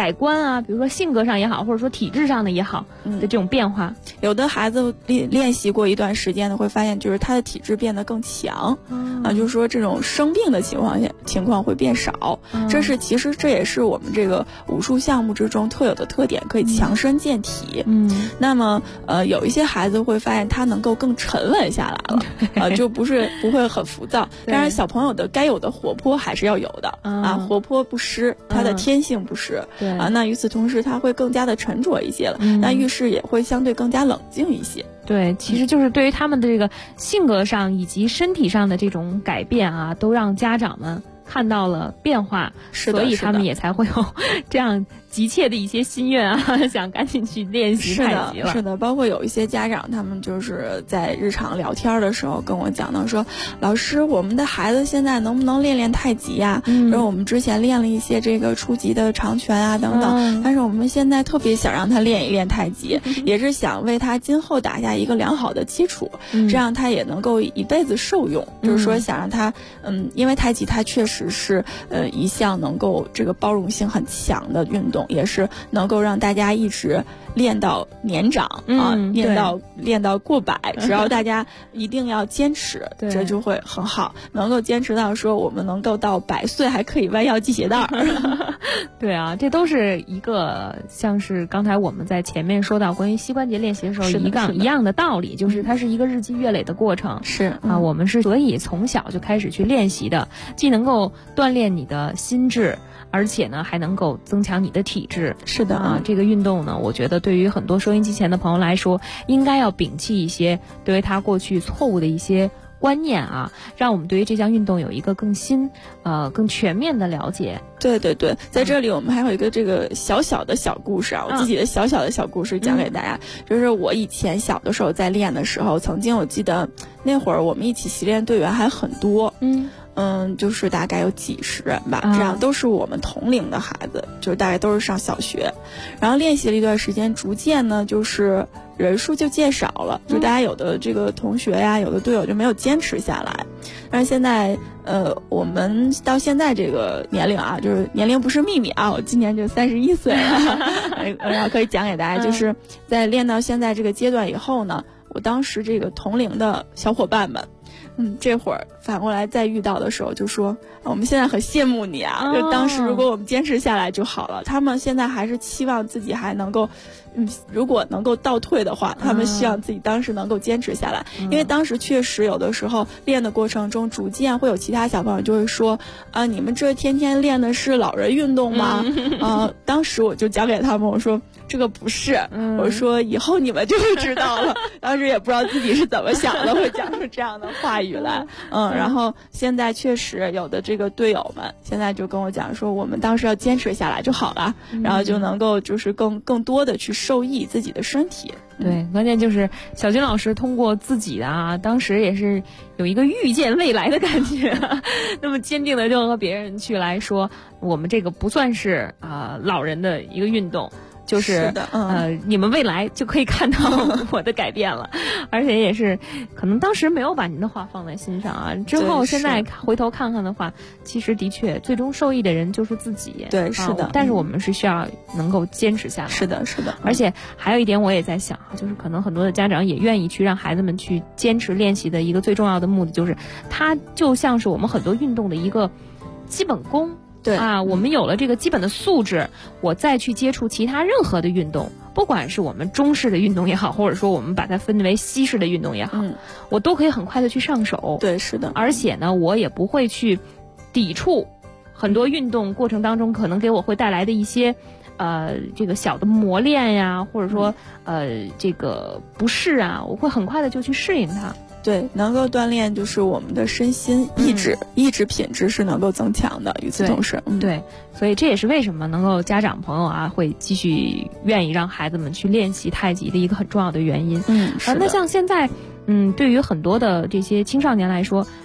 改观啊，比如说性格上也好，或者说体质上的也好的这种变化。 有的孩子练习过一段时间呢，会发现就是他的体质变得更强，就是说这种生病的情况会变少。其实这也是我们这个武术项目之中特有的特点，可以强身健体。那么有一些孩子会发现他能够更沉稳下来了，就不会很浮躁。当然小朋友的该有的活泼还是要有的活泼不失，他的天性不失。那与此同时他会更加的沉着一些了，那遇事也会相对更加冷静一些。 对，其实就是对于他们的这个性格上以及身体上的这种改变啊，都让家长们看到了变化，所以他们也才会有这样急切的一些心愿啊，想赶紧去练习太极了。 是的，包括有一些家长，他们就是在日常聊天的时候跟我讲到说，老师，我们的孩子现在能不能练练太极呀？然后我们之前练了一些这个初级的长拳啊等等，但是我们现在特别想让他练一练太极，也是想为他今后打下一个良好的基础，这样他也能够一辈子受用。就是说想让他，因为太极它确实是一项能够这个包容性很强的运动，也是能够让大家一直练到年长练到过百，只要大家一定要坚持，这就会很好，能够坚持到说我们能够到100岁还可以弯腰系鞋带对啊，这都是一个像是刚才我们在前面说到关于膝关节练习的时候一样的道理，就是它是一个日积月累的过程。我们是所以从小就开始去练习的，既能够锻炼你的心智，而且呢还能够增强你的体质。 是的这个运动呢，我觉得对于很多收音机前的朋友来说，应该要摒弃一些对于他过去错误的一些观念啊，让我们对于这项运动有一个更全面的了解。 对，在这里我们还有一个这个小小的小故事啊，我自己的小小的小故事讲给大家。就是我以前小的时候在练的时候，曾经我记得那会儿我们一起习练队员还很多，就是大概有几十人吧，这样都是我们同龄的孩子，就是大概都是上小学。然后练习了一段时间，逐渐呢就是人数就渐少了，就大家有的这个同学呀，有的队友就没有坚持下来。但是现在我们到现在这个年龄啊，就是年龄不是秘密啊，我今年就31岁了然后可以讲给大家，就是在练到现在这个阶段以后呢，我当时这个同龄的小伙伴们这会儿反过来再遇到的时候就说，我们现在很羡慕你啊，就当时如果我们坚持下来就好了。他们现在还是期望自己还能够如果能够倒退的话，他们希望自己当时能够坚持下来。因为当时确实有的时候练的过程中，逐渐会有其他小朋友就会说你们这天天练的是老人运动吗？当时我就讲给他们，我说这个不是，我说以后你们就会知道了。当时也不知道自己是怎么想的，会讲出这样的话语来。然后现在确实有的这个队友们现在就跟我讲说，我们当时要坚持下来就好了，然后就能够就是更多的去受益自己的身体。 对，关键就是小军老师通过自己的当时也是有一个预见未来的感觉那么坚定的就和别人去来说，我们这个不算是老人的一个运动，就是你们未来就可以看到我的改变了而且也是可能当时没有把您的话放在心上啊，之后现在回头看看的话，其实的确最终受益的人就是自己。 对，是的。 但是我们是需要能够坚持下来。 是的。 而且还有一点我也在想，就是可能很多的家长也愿意去让孩子们去坚持练习的一个最重要的目的，就是它就像是我们很多运动的一个基本功。 对我们有了这个基本的素质，我再去接触其他任何的运动，不管是我们中式的运动也好，或者说我们把它分为西式的运动也好，我都可以很快的去上手。 对，是的。 而且呢，我也不会去抵触很多运动过程当中可能给我会带来的一些这个小的磨练呀，或者说这个不适啊，我会很快的就去适应它。 对，能够锻炼就是我们的身心意志品质是能够增强的。与此同时， 对，所以这也是为什么能够家长朋友会继续愿意让孩子们去练习太极的一个很重要的原因。 是的。 那像现在对于很多的这些青少年来说，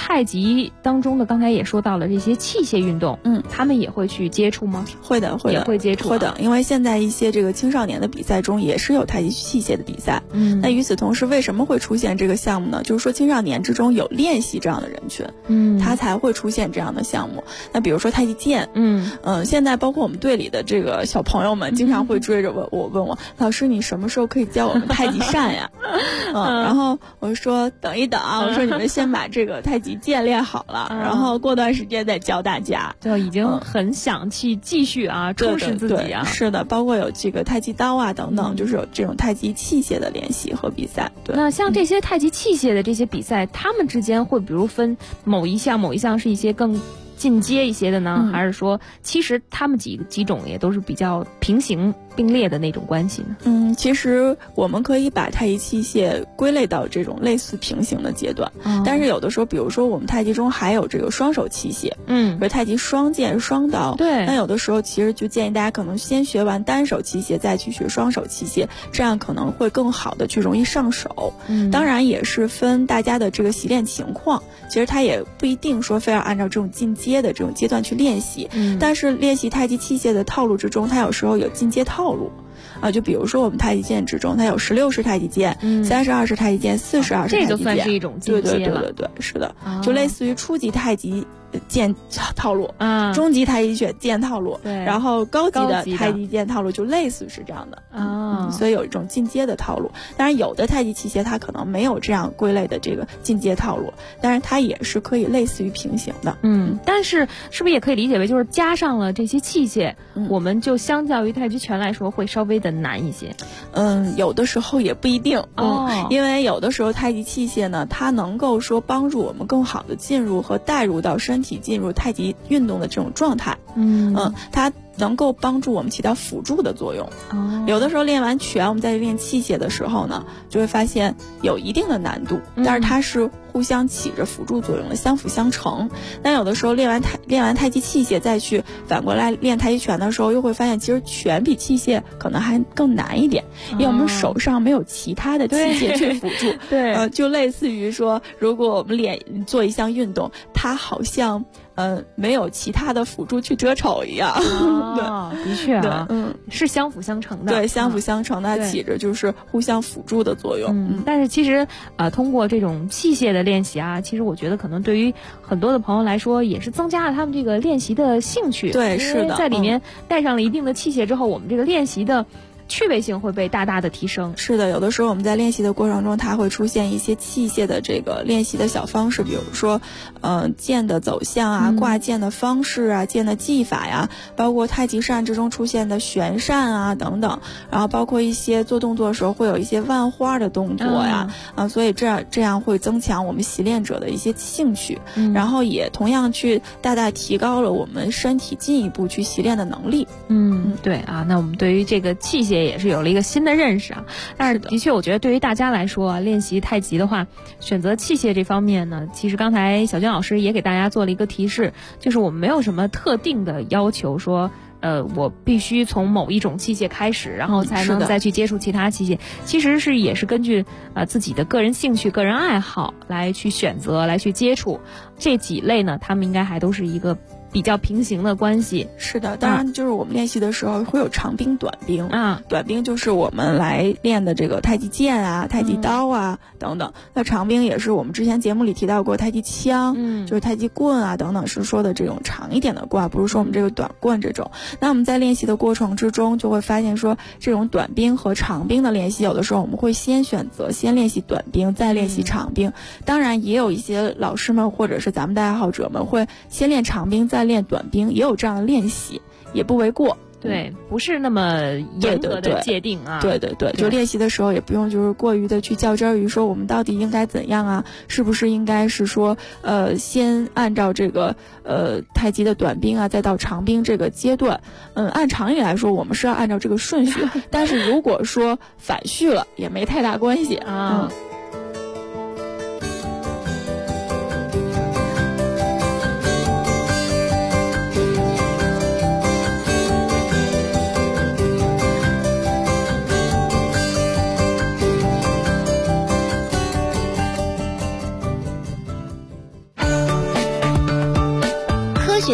太极当中的刚才也说到了这些器械运动，他们也会去接触吗？ 会的， 也会接触， 会的，因为现在一些这个青少年的比赛中也是有太极器械的比赛。那与此同时，为什么会出现这个项目呢？就是说青少年之中有练习这样的人群，他才会出现这样的项目。那比如说太极剑，现在包括我们队里的这个小朋友们经常会追着我问我，老师你什么时候可以教我们太极扇呀？然后我说等一等啊，我说你们先把这个太极剑练好了，然后过段时间再教大家。 就已经很想去继续充实自己啊。 是的，包括有这个太极刀啊等等，就是有这种太极器械的练习和比赛。对， 那像这些太极器械的这些比赛，他们之间会比如分某一项是一些更进阶一些的呢，还是说其实他们几种也都是比较平行并列的那种关系呢？ 其实我们可以把太极器械归类到这种类似平行的阶段，但是有的时候，比如说我们太极中还有这个双手器械，比如太极双剑、双刀， 对， 那有的时候其实就建议大家可能先学完单手器械，再去学双手器械，这样可能会更好的去容易上手。当然也是分大家的这个习练情况，其实它也不一定说非要按照这种进阶的这种阶段去练习，但是练习太极器械的套路之中，它有时候有进阶套路。就比如说我们太极剑之中，它有16式太极剑、32式太极剑、42式太极剑， 这就算是一种进阶了。 对，是的，就类似于初级太极剑套路，中级太极剑套路，然后高级的太极剑套路就类似是这样的所以有一种进阶的套路。当然有的太极器械它可能没有这样归类的这个进阶套路，但是它也是可以类似于平行的。 但是是不是也可以理解为就是加上了这些器械，我们就相较于太极拳来说会稍微的难一些？ 有的时候也不一定因为有的时候太极器械呢，它能够说帮助我们更好的进入和带入到身体进入太极运动的这种状态。它能够帮助我们起到辅助的作用。有的时候练完拳，我们在练器械的时候呢，就会发现有一定的难度，但是它是互相起着辅助作用的，相辅相成。但有的时候练完太极器械，再去反过来练太极拳的时候，又会发现其实拳比器械可能还更难一点，因为我们手上没有其他的器械去辅助。 对， 就类似于说，如果我们做一项运动，它好像没有其他的辅助去遮丑一样。 的确啊，是相辅相成的。 对，相辅相成的，它起着就是互相辅助的作用。 但是其实通过这种器械的练习啊，其实我觉得可能对于很多的朋友来说，也是增加了他们这个练习的兴趣。 对，是的， 在里面带上了一定的器械之后，我们这个练习的趣味性会被大大的提升。 是的，有的时候我们在练习的过程中，它会出现一些器械的这个练习的小方式，比如说剑的走向啊，挂剑的方式啊，剑的技法呀，包括太极扇之中出现的旋扇啊等等，然后包括一些做动作的时候会有一些万花的动作呀，所以这样会增强我们习练者的一些兴趣，然后也同样去大大提高了我们身体进一步去习练的能力。 对啊，那我们对于这个器械也是有了一个新的认识啊。但是的确我觉得对于大家来说啊，练习太极的话，选择器械这方面呢，其实刚才小娟老师也给大家做了一个提示，就是我们没有什么特定的要求说我必须从某一种器械开始，然后才能再去接触其他器械。其实也是根据自己的个人兴趣、个人爱好来去选择、来去接触这几类呢，他们应该还都是一个比较平行的关系。 是的，当然就是我们练习的时候会有长兵短兵短兵就是我们来练的这个太极剑啊、太极刀啊等等。那长兵也是我们之前节目里提到过太极枪，就是太极棍啊等等，是说的这种长一点的棍，不是说我们这个短棍这种。那我们在练习的过程之中就会发现说，这种短兵和长兵的练习，有的时候我们会先练习短兵，再练习长兵。当然也有一些老师们或者是咱们的爱好者们会先练长兵再练短兵，也有这样的练习，也不为过。 对，不是那么严格的界定啊。 对，就练习的时候也不用就是过于的去较真于说我们到底应该怎样啊，是不是应该是说先按照这个太极的短兵啊，再到长兵这个阶段。按常理来说我们是要按照这个顺序，但是如果说反序了也没太大关系啊。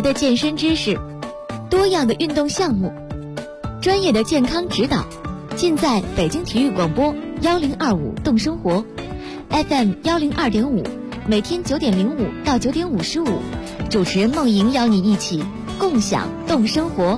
的健身知识，多样的运动项目，专业的健康指导，尽在北京体育广播1025动生活 FM 102.5，每天9点05到9点55，主持人梦莹邀你一起共享动生活。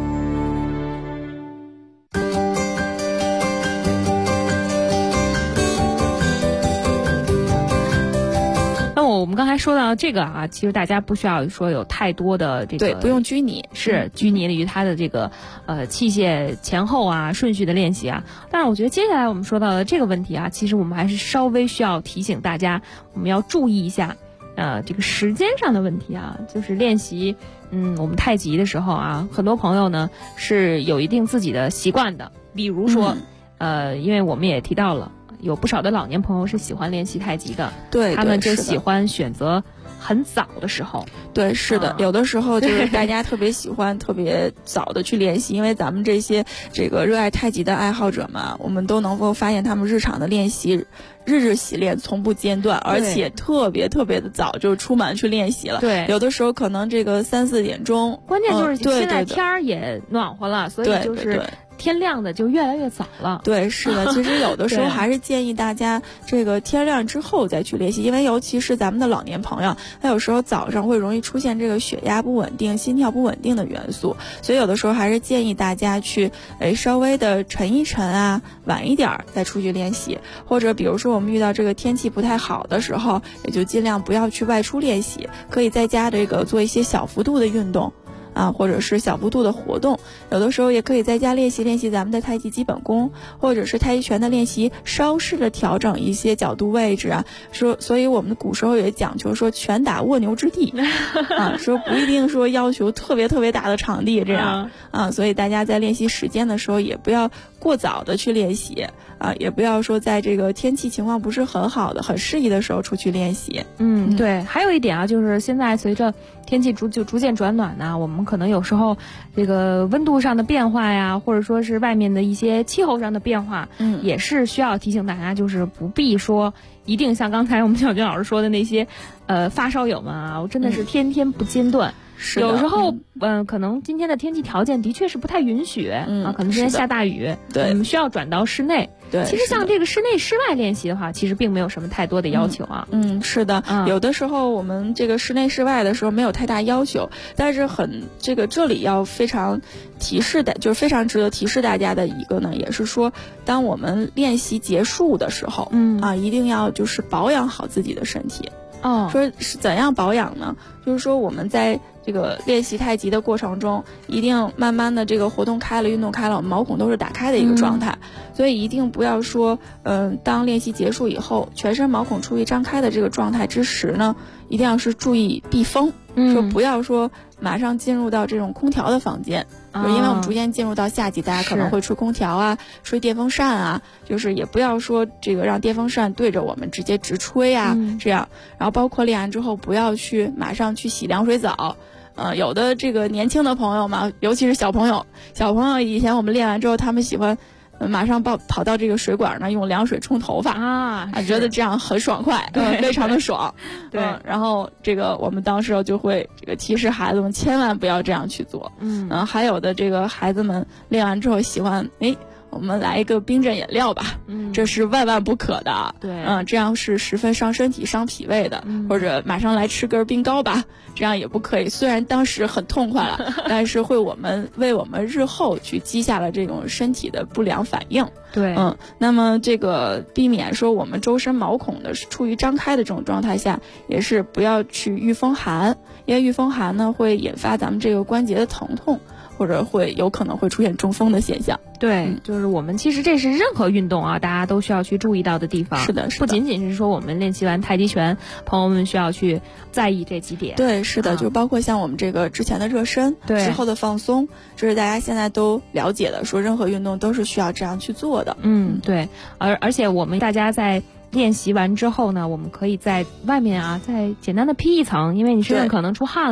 我们刚才说到这个啊，其实大家不需要说有太多的这个， 对，不用拘泥， 是拘泥于它的这个器械前后啊顺序的练习啊。但是我觉得接下来我们说到的这个问题啊，其实我们还是稍微需要提醒大家，我们要注意一下这个时间上的问题啊，就是练习我们太极的时候啊，很多朋友呢是有一定自己的习惯的，比如说因为我们也提到了。有不少的老年朋友是喜欢练习太极的， 对， 他们就喜欢选择很早的时候。 对，是的，有的时候就是大家特别喜欢特别早的去练习，因为咱们这个热爱太极的爱好者嘛，我们都能够发现他们日常的练习，日习练从不间断，而且特别特别的早就出门去练习了。 对， 有的时候可能这个3、4点钟， 关键就是现在天儿也暖和了，所以就是天亮的就越来越早了。 对，是的，其实有的时候还是建议大家这个天亮之后再去练习，因为尤其是咱们的老年朋友，他有时候早上会容易出现这个血压不稳定、心跳不稳定的元素，所以有的时候还是建议大家去稍微的沉一沉啊，晚一点再出去练习，或者比如说我们遇到这个天气不太好的时候，也就尽量不要去外出练习，可以在家这个做一些小幅度的运动。或者是小幅度的活动，有的时候也可以在家练习咱们的太极基本功，或者是太极拳的练习，稍事的调整一些角度位置啊。所以我们古时候也讲究说拳打蜗牛之地说不一定说要求特别特别大的场地这样所以大家在练习时间的时候也不要过早的去练习也不要说在这个天气情况不是很好的、很适宜的时候出去练习。 对，还有一点啊，就是现在随着天气逐渐转暖呢，我们可能有时候这个温度上的变化呀，或者说是外面的一些气候上的变化，也是需要提醒大家，就是不必说一定像刚才我们小军老师说的那些发烧友们啊，我真的是天天不间断。有时候可能今天的天气条件的确是不太允许可能今天下大雨， 对， 我们需要转到室内。 对， 其实像这个室内室外练习的话，其实并没有什么太多的要求啊。 是的，有的时候我们这个室内室外的时候没有太大要求，但是这里要非常提示的，就是非常值得提示大家的一个呢，也是说，当我们练习结束的时候，一定要就是保养好自己的身体。说是怎样保养呢？就是说我们在这个练习太极的过程中，一定慢慢的这个活动开了、运动开了，我们毛孔都是打开的一个状态，所以一定不要说，当练习结束以后，全身毛孔处于张开的这个状态之时呢，一定要是注意避风，说不要说马上进入到这种空调的房间。因为我们逐渐进入到夏季，大家可能会吹空调啊，吹电风扇啊，就是也不要说这个让电风扇对着我们直接直吹啊，这样。然后包括练完之后，不要去马上去洗凉水澡。有的这个年轻的朋友嘛，尤其是小朋友以前我们练完之后，他们喜欢马上跑到这个水管呢，用凉水冲头发觉得这样很爽快，非常的爽。对，然后这个我们当时就会这个提示孩子们千万不要这样去做。还有的这个孩子们练完之后喜欢我们来一个冰镇饮料吧，这是万万不可的。 对， 这样是十分伤身体、伤脾胃的。或者马上来吃根冰糕吧，这样也不可以。虽然当时很痛快了，但是为我们日后去积下了这种身体的不良反应。 对， 那么这个避免说我们周身毛孔的处于张开的这种状态下，也是不要去遇风寒，因为遇风寒呢会引发咱们这个关节的疼痛。或者有可能会出现中风的现象。 对，就是我们其实这是任何运动啊，大家都需要去注意到的地方。 是的， 不仅仅是说我们练习完太极拳，朋友们需要去在意这几点。 对，是的，就包括像我们这个之前的热身，之后的放松，这是大家现在都了解的，说任何运动都是需要这样去做的。 对，而且我们大家在练习完之后呢，我们可以在外面啊再简单的披一层，因为你身上可能出汗了。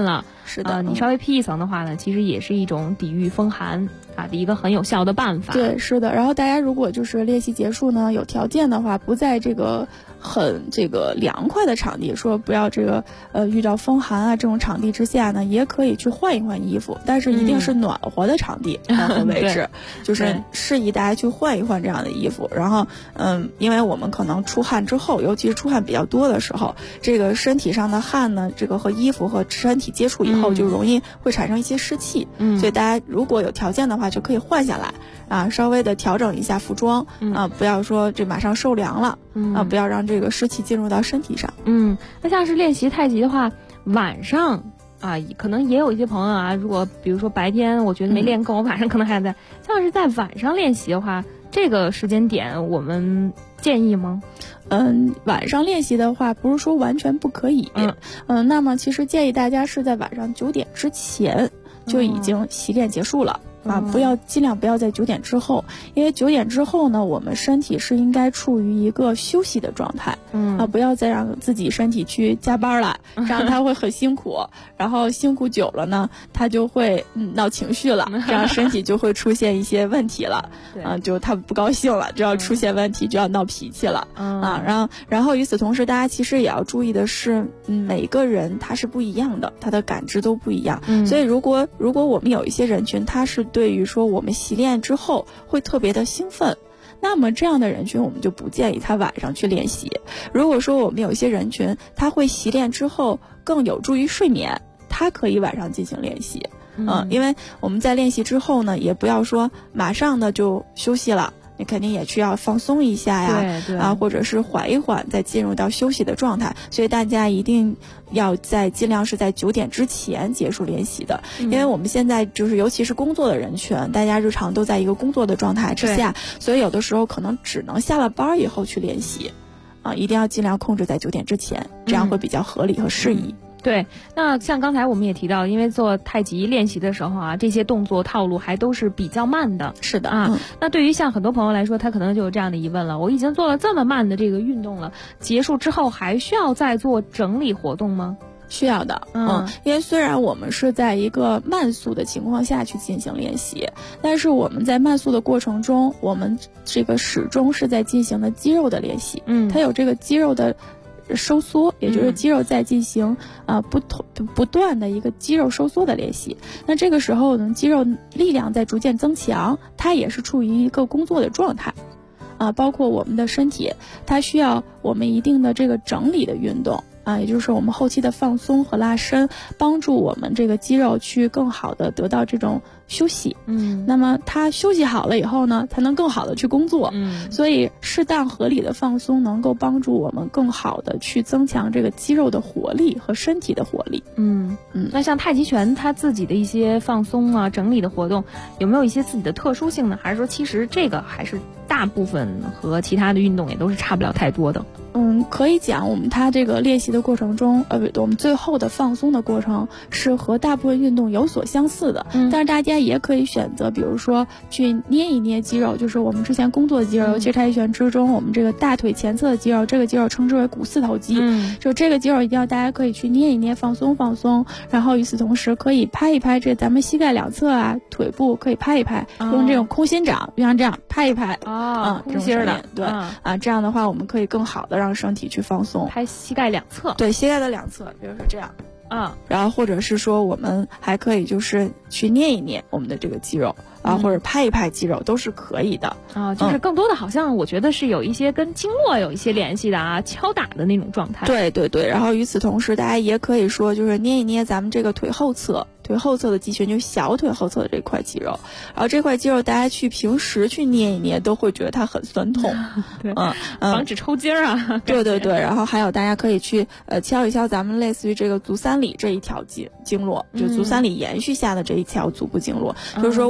是的， 你稍微披一层的话呢，其实也是一种抵御风寒的一个很有效的办法。 对，是的。然后大家如果就是练习结束呢，有条件的话，不在这个很凉快的场地，说不要遇到风寒啊这种场地之下呢，也可以去换一换衣服，但是一定是暖和的场地和位置，就是适宜大家去换一换这样的衣服。然后因为我们可能出汗之后，尤其是出汗比较多的时候，这个身体上的汗呢，和衣服和身体接触以后，就容易会产生一些湿气。所以大家如果有条件的话，就可以换下来稍微的调整一下服装不要说这马上受凉了不要让这个湿气进入到身体上。 那像是练习太极的话，晚上可能也有一些朋友如果比如说白天我觉得没练够，晚上可能还在。像是在晚上练习的话，这个时间点我们建议吗？ 晚上练习的话，不是说完全不可以。那么其实建议大家是在晚上9点之前就已经习练结束了。尽量不要在9点之后，因为9点之后呢，我们身体是应该处于一个休息的状态。不要再让自己身体去加班了，这样他会很辛苦，然后辛苦久了呢，他就会闹情绪了，这样身体就会出现一些问题了。就他不高兴了，就要出现问题，就要闹脾气了。然后与此同时，大家其实也要注意的是，每个人他是不一样的，他的感知都不一样。所以如果我们有一些人群，他是对于说我们习练之后会特别的兴奋，那么这样的人群我们就不建议他晚上去练习。如果说我们有一些人群他会习练之后更有助于睡眠，他可以晚上进行练习。因为我们在练习之后呢，也不要说马上的就休息了，你肯定也需要放松一下呀，或者是缓一缓再进入到休息的状态。所以大家一定要尽量是在9点之前结束练习的。因为我们现在尤其是工作的人群，大家日常都在一个工作的状态之下，所以有的时候可能只能下了班以后去练习一定要尽量控制在9点之前，这样会比较合理和适宜。 对，那像刚才我们也提到，因为做太极练习的时候这些动作套路还都是比较慢的。 是的那对于像很多朋友来说，他可能就有这样的疑问了：我已经做了这么慢的这个运动了，结束之后还需要再做整理活动吗？ 需要的。因为虽然我们是在一个慢速的情况下去进行练习，但是我们在慢速的过程中，我们这个始终是在进行的肌肉的练习。它有这个肌肉的收缩，也就是肌肉在进行不断的一个肌肉收缩的练习。那这个时候呢，肌肉力量在逐渐增强，它也是处于一个工作的状态包括我们的身体，它需要我们一定的这个整理的运动也就是我们后期的放松和拉伸，帮助我们这个肌肉去更好的得到这种休息。那么它休息好了以后呢，才能更好的去工作。所以适当合理的放松能够帮助我们更好的去增强这个肌肉的活力和身体的活力。 那像太极拳它自己的一些放松整理的活动，有没有一些自己的特殊性呢？还是说其实这个还是大部分和其他的运动也都是差不了太多的？ 可以讲我们它这个练习的过程中，我们最后的放松的过程是和大部分运动有所相似的。但是大家也可以选择，比如说去捏一捏肌肉，就是我们之前工作的肌肉，尤其是太极拳之中，我们这个大腿前侧的肌肉，这个肌肉称之为股四头肌。就这个肌肉一定要大家可以去捏一捏，放松放松。然后与此同时可以拍一拍咱们膝盖两侧腿部可以拍一拍，用这种空心掌，就像这样拍一拍空心的。 对这样的话我们可以更好的让身体去放松。 拍膝盖两侧， 对，膝盖的两侧，比如说这样然后或者是说我们还可以就是去捏一捏我们的这个肌肉或者拍一拍肌肉都是可以的就是更多的好像我觉得是有一些跟经络有一些联系的敲打的那种状态。 对对对，然后与此同时大家也可以说就是捏一捏咱们这个腿后侧的肌群，就小腿后侧的这块肌肉，然后这块肌肉大家平时去捏一捏都会觉得它很酸痛对防止抽筋对对对，然后还有大家可以去敲一敲咱们类似于这个足三里这一条经络，就足三里延续下的这一条足部经络。就是说我们这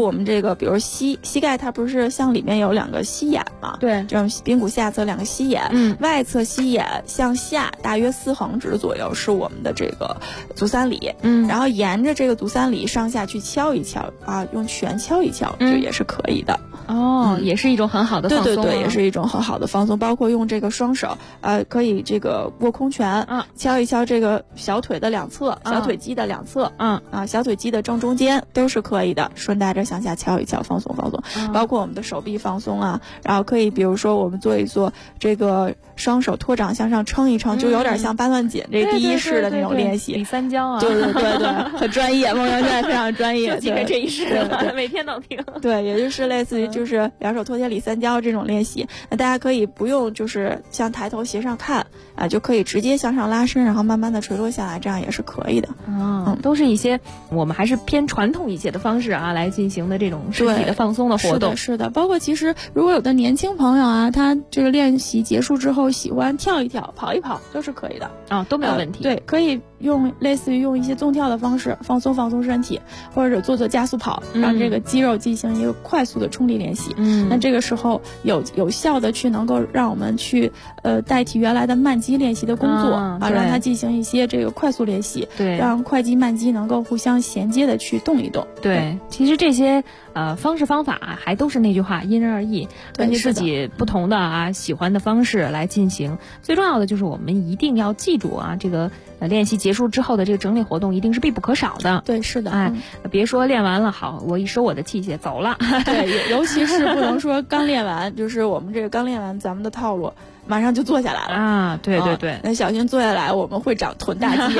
个，比如膝盖，它不是像里面有2个膝眼嘛？ 对， 这种髌骨下侧2个膝眼，外侧膝眼向下大约4横指左右是我们的这个足三里，然后沿着这个足三里上下去敲一敲啊，用拳敲一敲，这也是可以的。 也是一种很好的放松。 对，也是一种很好的放松。包括用这个双手，可以这个握空拳，敲一敲这个小腿的2侧，小腿肌的2侧，小腿肌的正中间都是可以的。顺带着向下敲一敲，放松放松。包括我们的手臂放松啊，然后可以比如说我们做一做这个双手托掌向上撑一撑，就有点像八段锦这第一式的那种练习。 李三跤啊， 对，很专业，梦瑶现在非常专业， 就这一式，每天都听。 对，也就是类似于就是2手托起李三跤这种练习，那大家可以不用就是像抬头斜上看啊，就可以直接向上拉伸，然后慢慢的垂落下来，这样也是可以的。 都是一些我们还是偏传统一些的方式啊来进行的这种身体的放松的活动。 是的，包括其实如果有的年轻朋友啊，他这个练习结束之后喜欢跳一跳、跑一跑，都是可以的都没有问题。 对，可以用类似于用一些纵跳的方式放松身体，或者做加速跑，让这个肌肉进行一个快速的冲力练习。那这个时候有效的去能够让我们去代替原来的慢肌练习的工作让它进行一些这个快速练习， 对， 让快肌慢肌能够互相衔接的去动一动。 对，其实这些方式方法还都是那句话，因人而异，根据自己不同的喜欢的方式来进行。最重要的就是我们一定要记住这个练习结束之后的这个整理活动一定是必不可少的。 对，是的。 别说练完了好，我一收我的器械走了。 对，尤其是不能说刚练完，就是我们这个刚练完咱们的套路马上就坐下来了对， 那小心坐下来我们会长臀大肌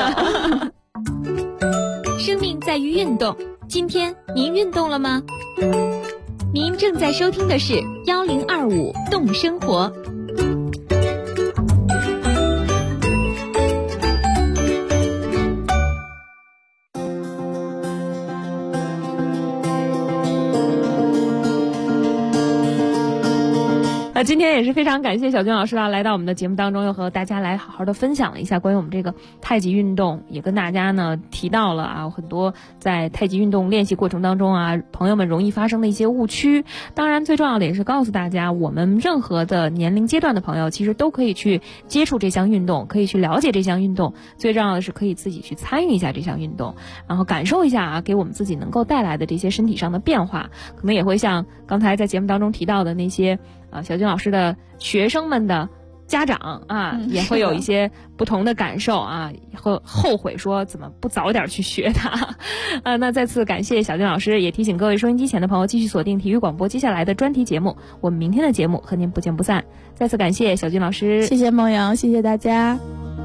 生命在于运动，今天您运动了吗？您正在收听的是1025动生活。 今天也是非常感谢小军老师来到我们的节目当中，又和大家来好好的分享了一下关于我们这个太极运动，也跟大家呢提到了很多在太极运动练习过程当中朋友们容易发生的一些误区。当然最重要的也是告诉大家，我们任何的年龄阶段的朋友其实都可以去接触这项运动，可以去了解这项运动，最重要的是可以自己去参与一下这项运动，然后感受一下给我们自己能够带来的这些身体上的变化。可能也会像刚才在节目当中提到的那些小军老师的学生们的家长也会有一些不同的感受会后悔说怎么不早点去学它那再次感谢小军老师，也提醒各位收音机前的朋友继续锁定体育广播接下来的专题节目，我们明天的节目和您不见不散。再次感谢小军老师， 谢谢梦阳，谢谢大家。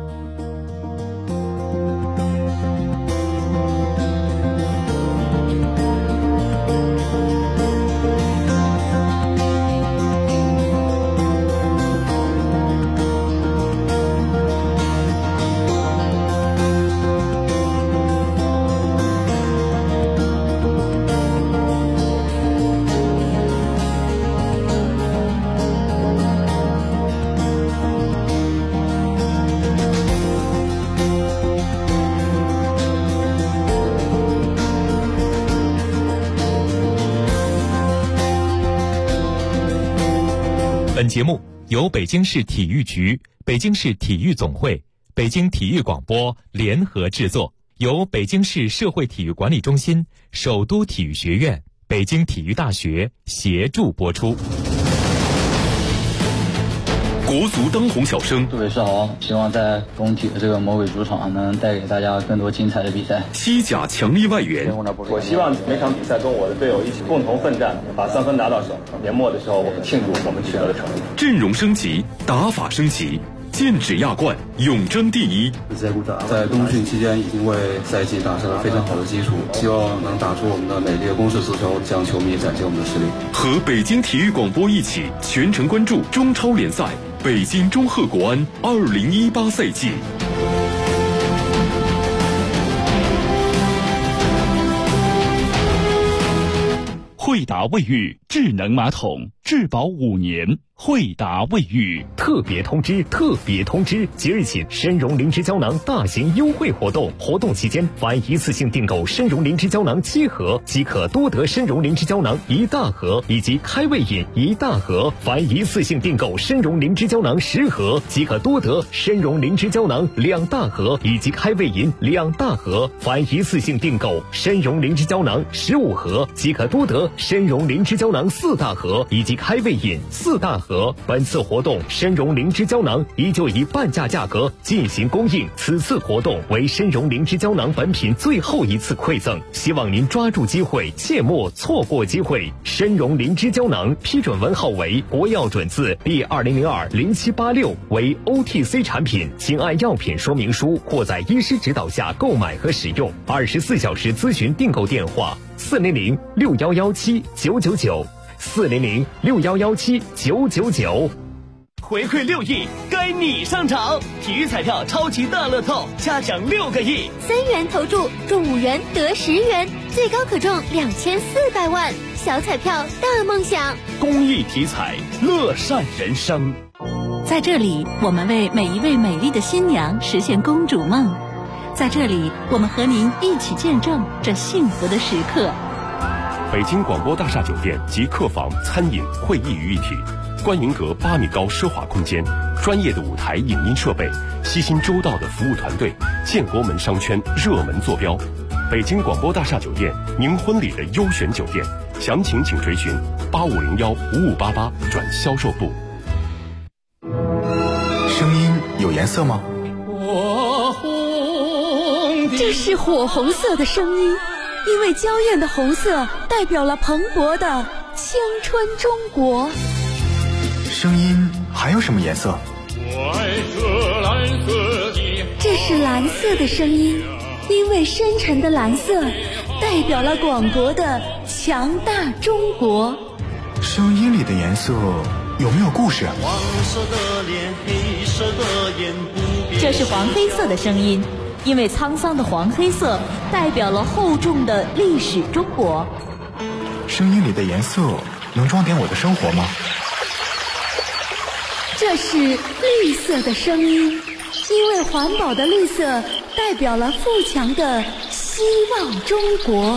本节目由北京市体育局、北京市体育总会、北京体育广播联合制作，由北京市社会体育管理中心、首都体育学院、北京体育大学协助播出。 国足当红小生， 杜伟是好，希望在工体的这个魔鬼主场能带给大家更多精彩的比赛。 西甲强力外援， 我希望每场比赛跟我的队友一起共同奋战，把3分拿到手。年末的时候，我们庆祝我们取得的成绩。 阵容升级，打法升级，剑指亚冠，永争第一。 在冬训期间已经为赛季打下了非常好的基础，希望能打出我们的美丽的攻势足球，向球迷展现我们的实力。 和北京体育广播一起全程关注中超联赛北京中赫国安2018赛季。 惠达卫浴智能马桶。 质保5年。惠达卫浴特别通知！即日起，参茸灵芝胶囊大型优惠活动，活动期间，凡一次性订购参茸灵芝胶囊7盒，即可多得参茸灵芝胶囊1大盒以及开胃饮1大盒；凡一次性订购参茸灵芝胶囊10盒，即可多得参茸灵芝胶囊2大盒以及开胃饮2大盒；凡一次性订购参茸灵芝胶囊15盒，即可多得参茸灵芝胶囊4大盒以及开胃饮4大盒。本次活动参茸灵芝胶囊依旧以半价价格进行供应，此次活动为参茸灵芝胶囊本品最后一次馈赠，希望您抓住机会，切莫错过机会。参茸灵芝胶囊批准文号为国药准字第20020786，为 OTC 产品，请按药品说明书或在医师指导下购买和使用。24小时咨询订购电话：400-6117-999，400-6117-999。 回馈6亿，该你上场！体育彩票超级大乐透，嘉奖6个亿 ，3元投注中5元得10元，最高可中2400万。小彩票大梦想， 公益体彩，乐善人生。 在这里，我们为每一位美丽的新娘实现公主梦。在这里，我们和您一起见证这幸福的时刻。 北京广播大厦酒店集客房、餐饮、会议于一体，观云阁8米高奢华空间，专业的舞台影音设备，悉心周到的服务团队，建国门商圈热门坐标。北京广播大厦酒店，您婚礼的优选酒店，详情请垂询8501-5588转销售部。 声音有颜色吗？ 这是火红色的声音，因为娇艳的红色代表了蓬勃的青春中国。 声音还有什么颜色？ 这是蓝色的声音，因为深沉的蓝色代表了广博的强大中国。 声音里的颜色有没有故事？ 这是黄黑色的声音，因为沧桑的黄黑色代表了厚重的历史中国。 声音里的颜色能装点我的生活吗？ 这是绿色的声音，因为环保的绿色代表了富强的希望中国。